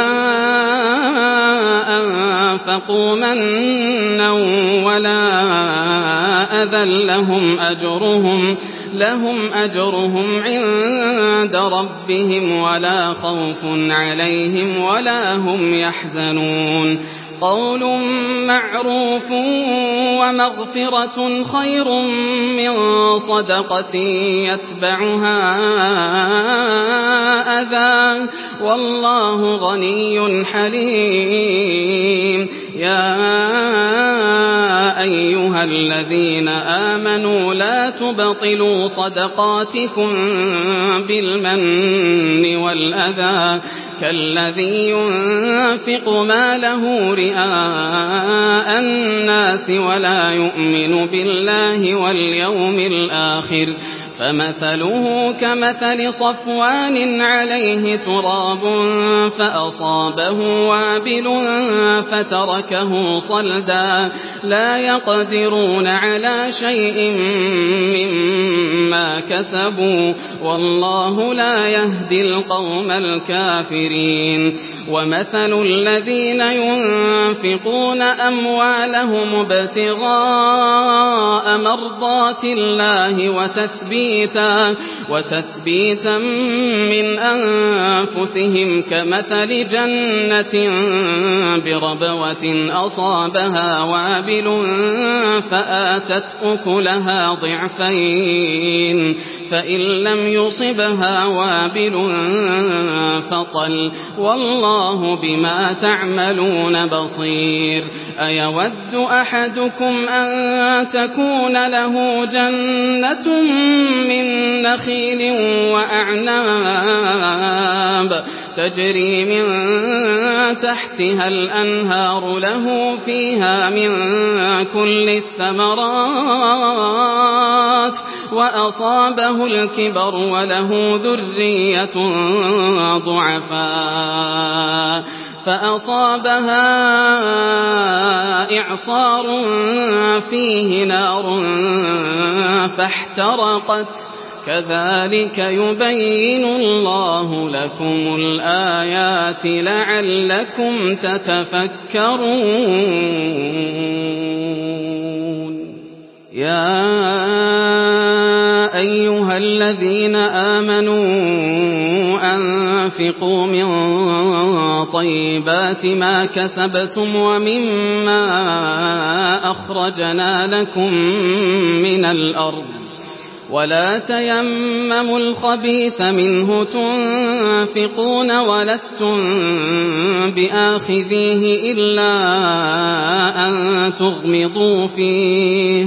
أنفقوا منا ولا أذى لهم أجرهم لهم أجرهم عند ربهم ولا خوف عليهم ولا هم يحزنون قول معروف ومغفرة خير من صدقة يتبعها أذى والله غني حليم يا أيها الذين آمنوا لا تبطلوا صدقاتكم بالمن والأذى كالذي ينفق ماله رئاء الناس ولا يؤمن بالله واليوم الآخر فمثله كمثل صفوان عليه تراب فأصابه وابل فتركه صلدا لا يقدرون على شيء مما كسبوا والله لا يهدي القوم الكافرين ومثل الذين ينفقون أموالهم ابتغاء مرضات الله وتثبيتا, وتثبيتا من أنفسهم كمثل جنة بربوة أصابها وابل فآتت أكلها ضعفين فإن لم يصبها وابل فطل والله بما تعملون بصير أيود أحدكم أن تكون له جنة من نخيل وأعناب تجري من تحتها الأنهار له فيها من كل الثمرات وأصابه الكبر وله ذرية ضعفاء فأصابها إعصار فيه نار فاحترقت كذلك يبين الله لكم الآيات لعلكم تتفكرون يا أيها الذين آمنوا أنفقوا من طيبات ما كسبتم ومما أخرجنا لكم من الأرض ولا تيمموا الخبيث منه تنفقون ولستم بآخذيه إلا أن تغمضوا فيه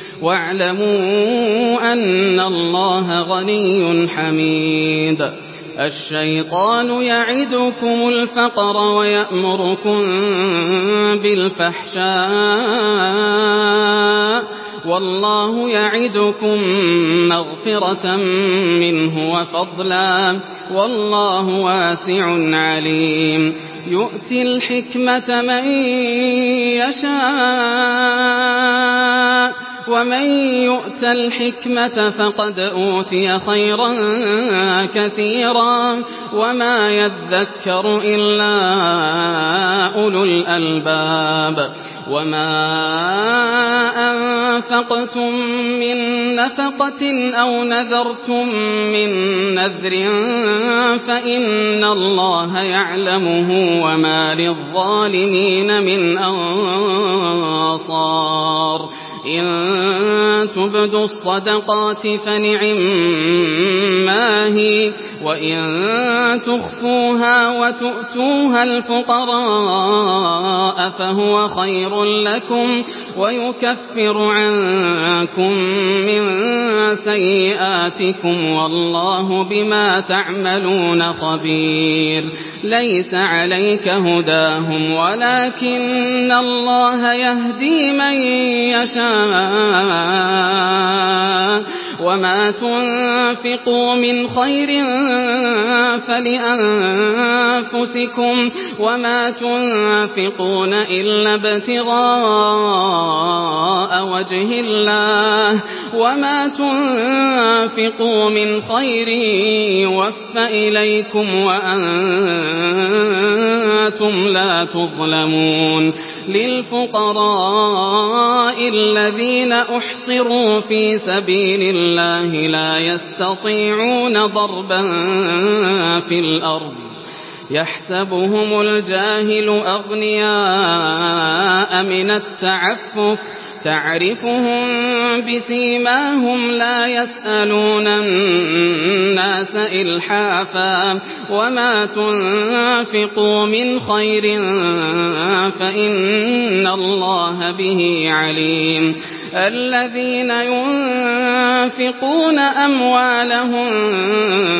واعلموا أن الله غني حميد الشيطان يعدكم الفقر ويأمركم بالفحشاء والله يعدكم مغفرة منه وفضلا والله واسع عليم يؤتي الحكمة من يشاء ومن يؤت الحكمة فقد أوتي خيرا كثيرا وما يذكر إلا أولو الألباب وما أنفقتم من نفقة أو نذرتم من نذر فإن الله يعلمه وما للظالمين من أنصار إن تبدوا الصدقات فنعما هي وإن تخفوها وتؤتوها الفقراء فهو خير لكم ويكفر عنكم من سيئاتكم والله بما تعملون خبير ليس عليك هداهم ولكن الله يهدي من يشاء وما تنفقوا من خير فلأنفسكم وما تنفقون إلا ابتغاء وجه الله وما تنفقوا من خير يوفى إليكم وأنتم لا تظلمون للفقراء الذين أحصروا في سبيل الله لا يستطيعون ضربا في الأرض يحسبهم الجاهل أغنياء من التعفف تعرفهم بسيماهم لا يسألون الناس إلحافا وما تنفقوا من خير فإن الله به عليم الذين ينفقون أموالهم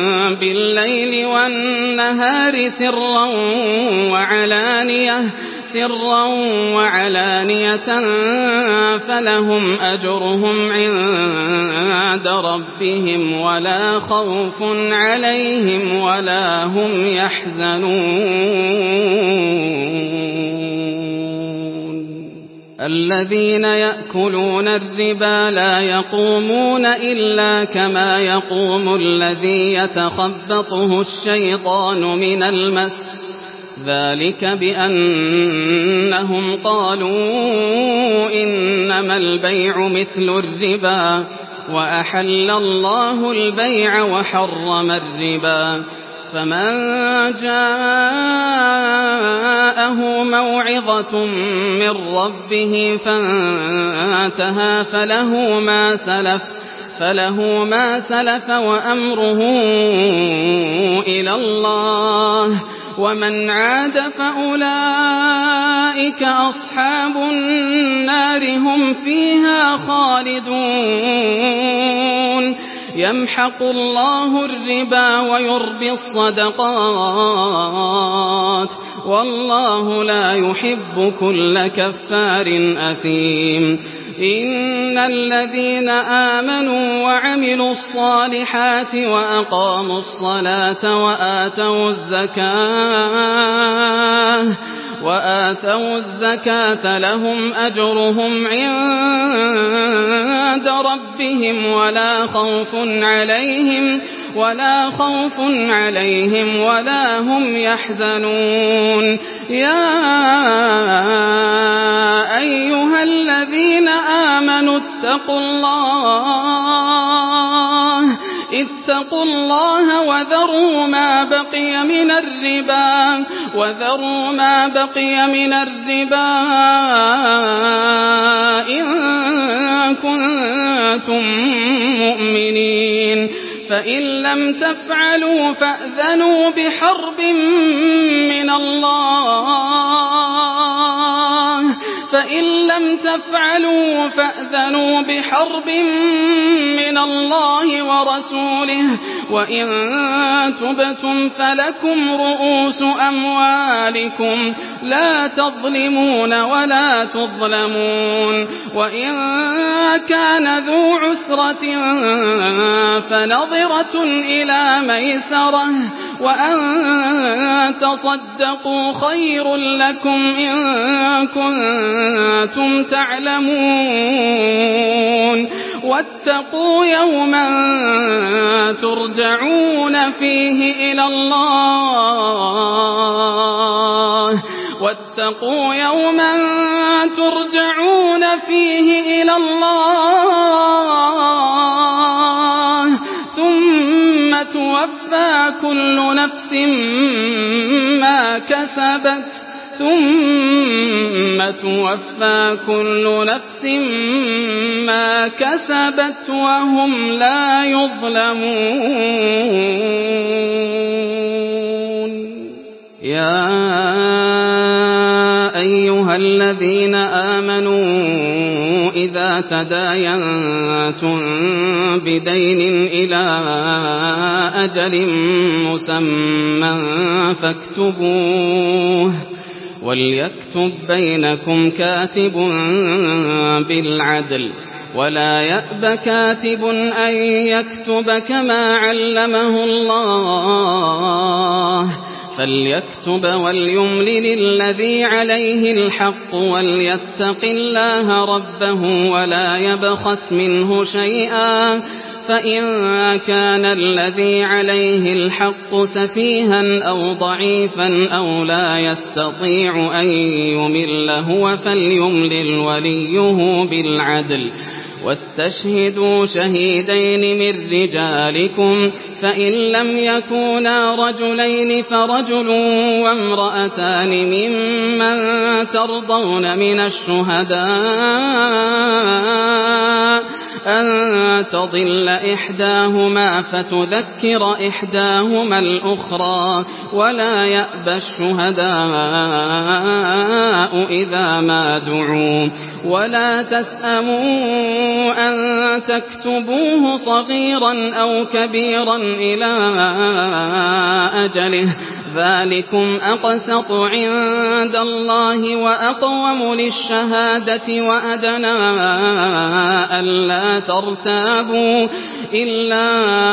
بالليل والنهار سرا وعلانية سرا وعلانية فلهم أجرهم عند ربهم ولا خوف عليهم ولا هم يحزنون الذين يأكلون الربا لا يقومون إلا كما يقوم الذي يتخبطه الشيطان من المس ذلك بأنهم قالوا إنما البيع مثل الربا وأحل الله البيع وحرم الربا فمن جاءه موعظة من ربه فانتهى فله ما سلف فله ما سلف وأمره إلى الله ومن عاد فأولئك أصحاب النار هم فيها خالدون يمحق الله الربا ويربي الصدقات والله لا يحب كل كفار أثيم إن الذين آمنوا وعملوا الصالحات وأقاموا الصلاة وآتوا الزكاة وآتوا الزكاة لهم أجرهم عند ربهم ولا خوف عليهم ولا خوف عليهم ولا هم يحزنون يا أيها الذين آمنوا اتقوا الله اتقوا الله وذروا ما بقي من الربا وذروا ما بقي من الربا إن كنتم مؤمنين فإن لم تفعلوا فأذنوا بحرب من الله فإن لم تفعلوا فأذنوا بحرب من الله ورسوله وإن تبتم فلكم رؤوس أموالكم لا تظلمون ولا تظلمون وإن كان ذو عسرة فنظرة إلى ميسرة وأن تصدقوا خير لكم إن كنتم تعلمون واتقوا يوما ترجعون فيه إلى الله واتقوا يوما ترجعون فيه إلى الله ثم توفى كل نفس ما كسبت ثم توفى كل نفس ما كسبت وهم لا يظلمون يا أيها الذين آمنوا إذا تداينتم بدين إلى أجل مسمى فاكتبوه وليكتب بينكم كاتب بالعدل ولا يأب كاتب أن يكتب كما علمه الله فليكتب وليملل الذي عليه الحق وليتق الله ربه ولا يبخس منه شيئا فإن كان الذي عليه الحق سفيها أو ضعيفا أو لا يستطيع أن يمل هو فليملل وليه بالعدل واستشهدوا شهيدين من رجالكم فإن لم يكونا رجلين فرجل وامرأتان ممن ترضون من الشهداء أن تضل إحداهما فتذكر إحداهما الأخرى ولا يأبى الشهداء إذا ما دعوا ولا تسأموا أن تكتبوه صغيرا أو كبيرا إلى أجله ذلكم أقسط عند الله وأقوم للشهادة وأدنى ألا ترتابوا إلا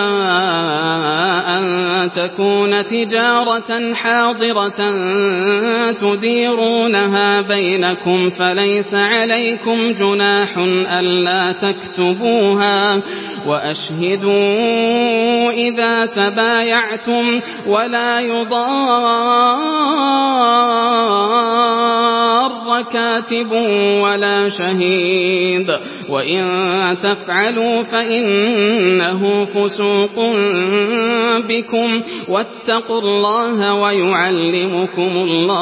أن تكون تجارة حاضرة تديرونها بينكم فليس عليكم جناح ألا تكتبوها وأشهدوا إذا تبايعتم ولا يضار كاتب ولا شهيد وإن تفعلوا فإنه فسوق بكم واتقوا الله ويعلمكم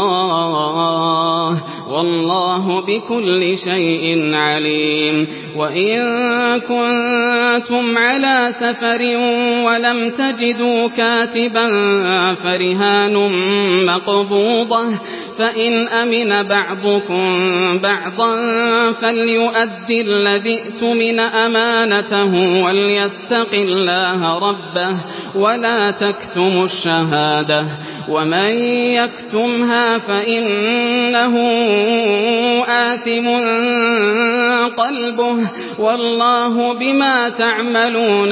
الله والله بكل شيء عليم. وإن كنتم على سفر ولم تجدوا كاتبا فرهان مقبوضة فإن أمن بعضكم بعضا فليؤدي الذي اؤتمن أمانته وليتق الله ربه ولا تكتموا الشهادة ومن يكتمها فإنه آثم قلبه والله بما تعملون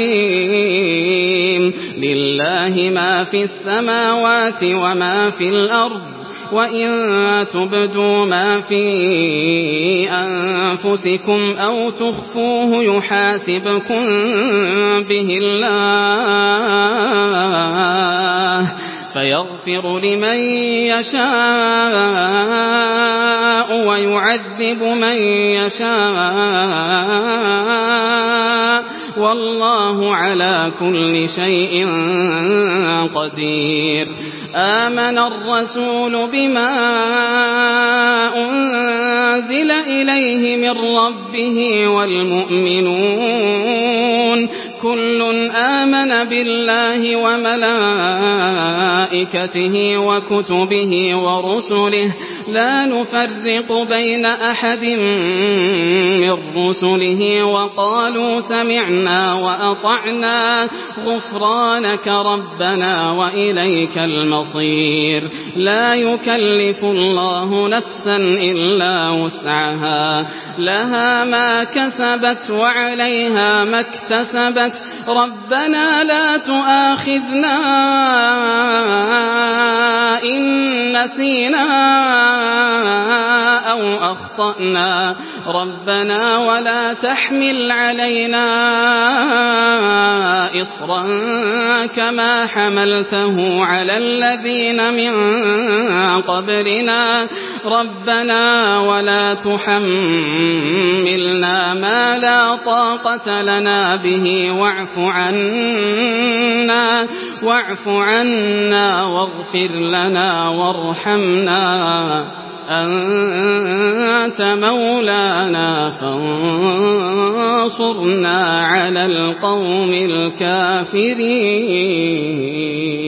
عليم. لله ما في السماوات وما في الأرض وإن تبدوا ما في أنفسكم أو تخفوه يحاسبكم به الله فيغفر لمن يشاء ويعذب من يشاء والله على كل شيء قدير. آمن الرسول بما أنزل إليه من ربه والمؤمنون كل آمن بالله وملائكته وكتبه ورسله لا نفرق بين أحد من رسله وقالوا سمعنا وأطعنا غفرانك ربنا وإليك المصير. لا يكلف الله نفسا إلا وسعها لها ما كسبت وعليها ما اكتسبت ربنا لا تؤاخذنا إن نسينا أو أخطأنا ربنا ولا تحمل علينا إصرا كما حملته على الذين من قبلنا ربنا ولا تحملنا ما لا طاقة لنا به واعف عنا واعف عنا واغفر لنا وارحمنا أنت مولانا فانصرنا على القوم الكافرين.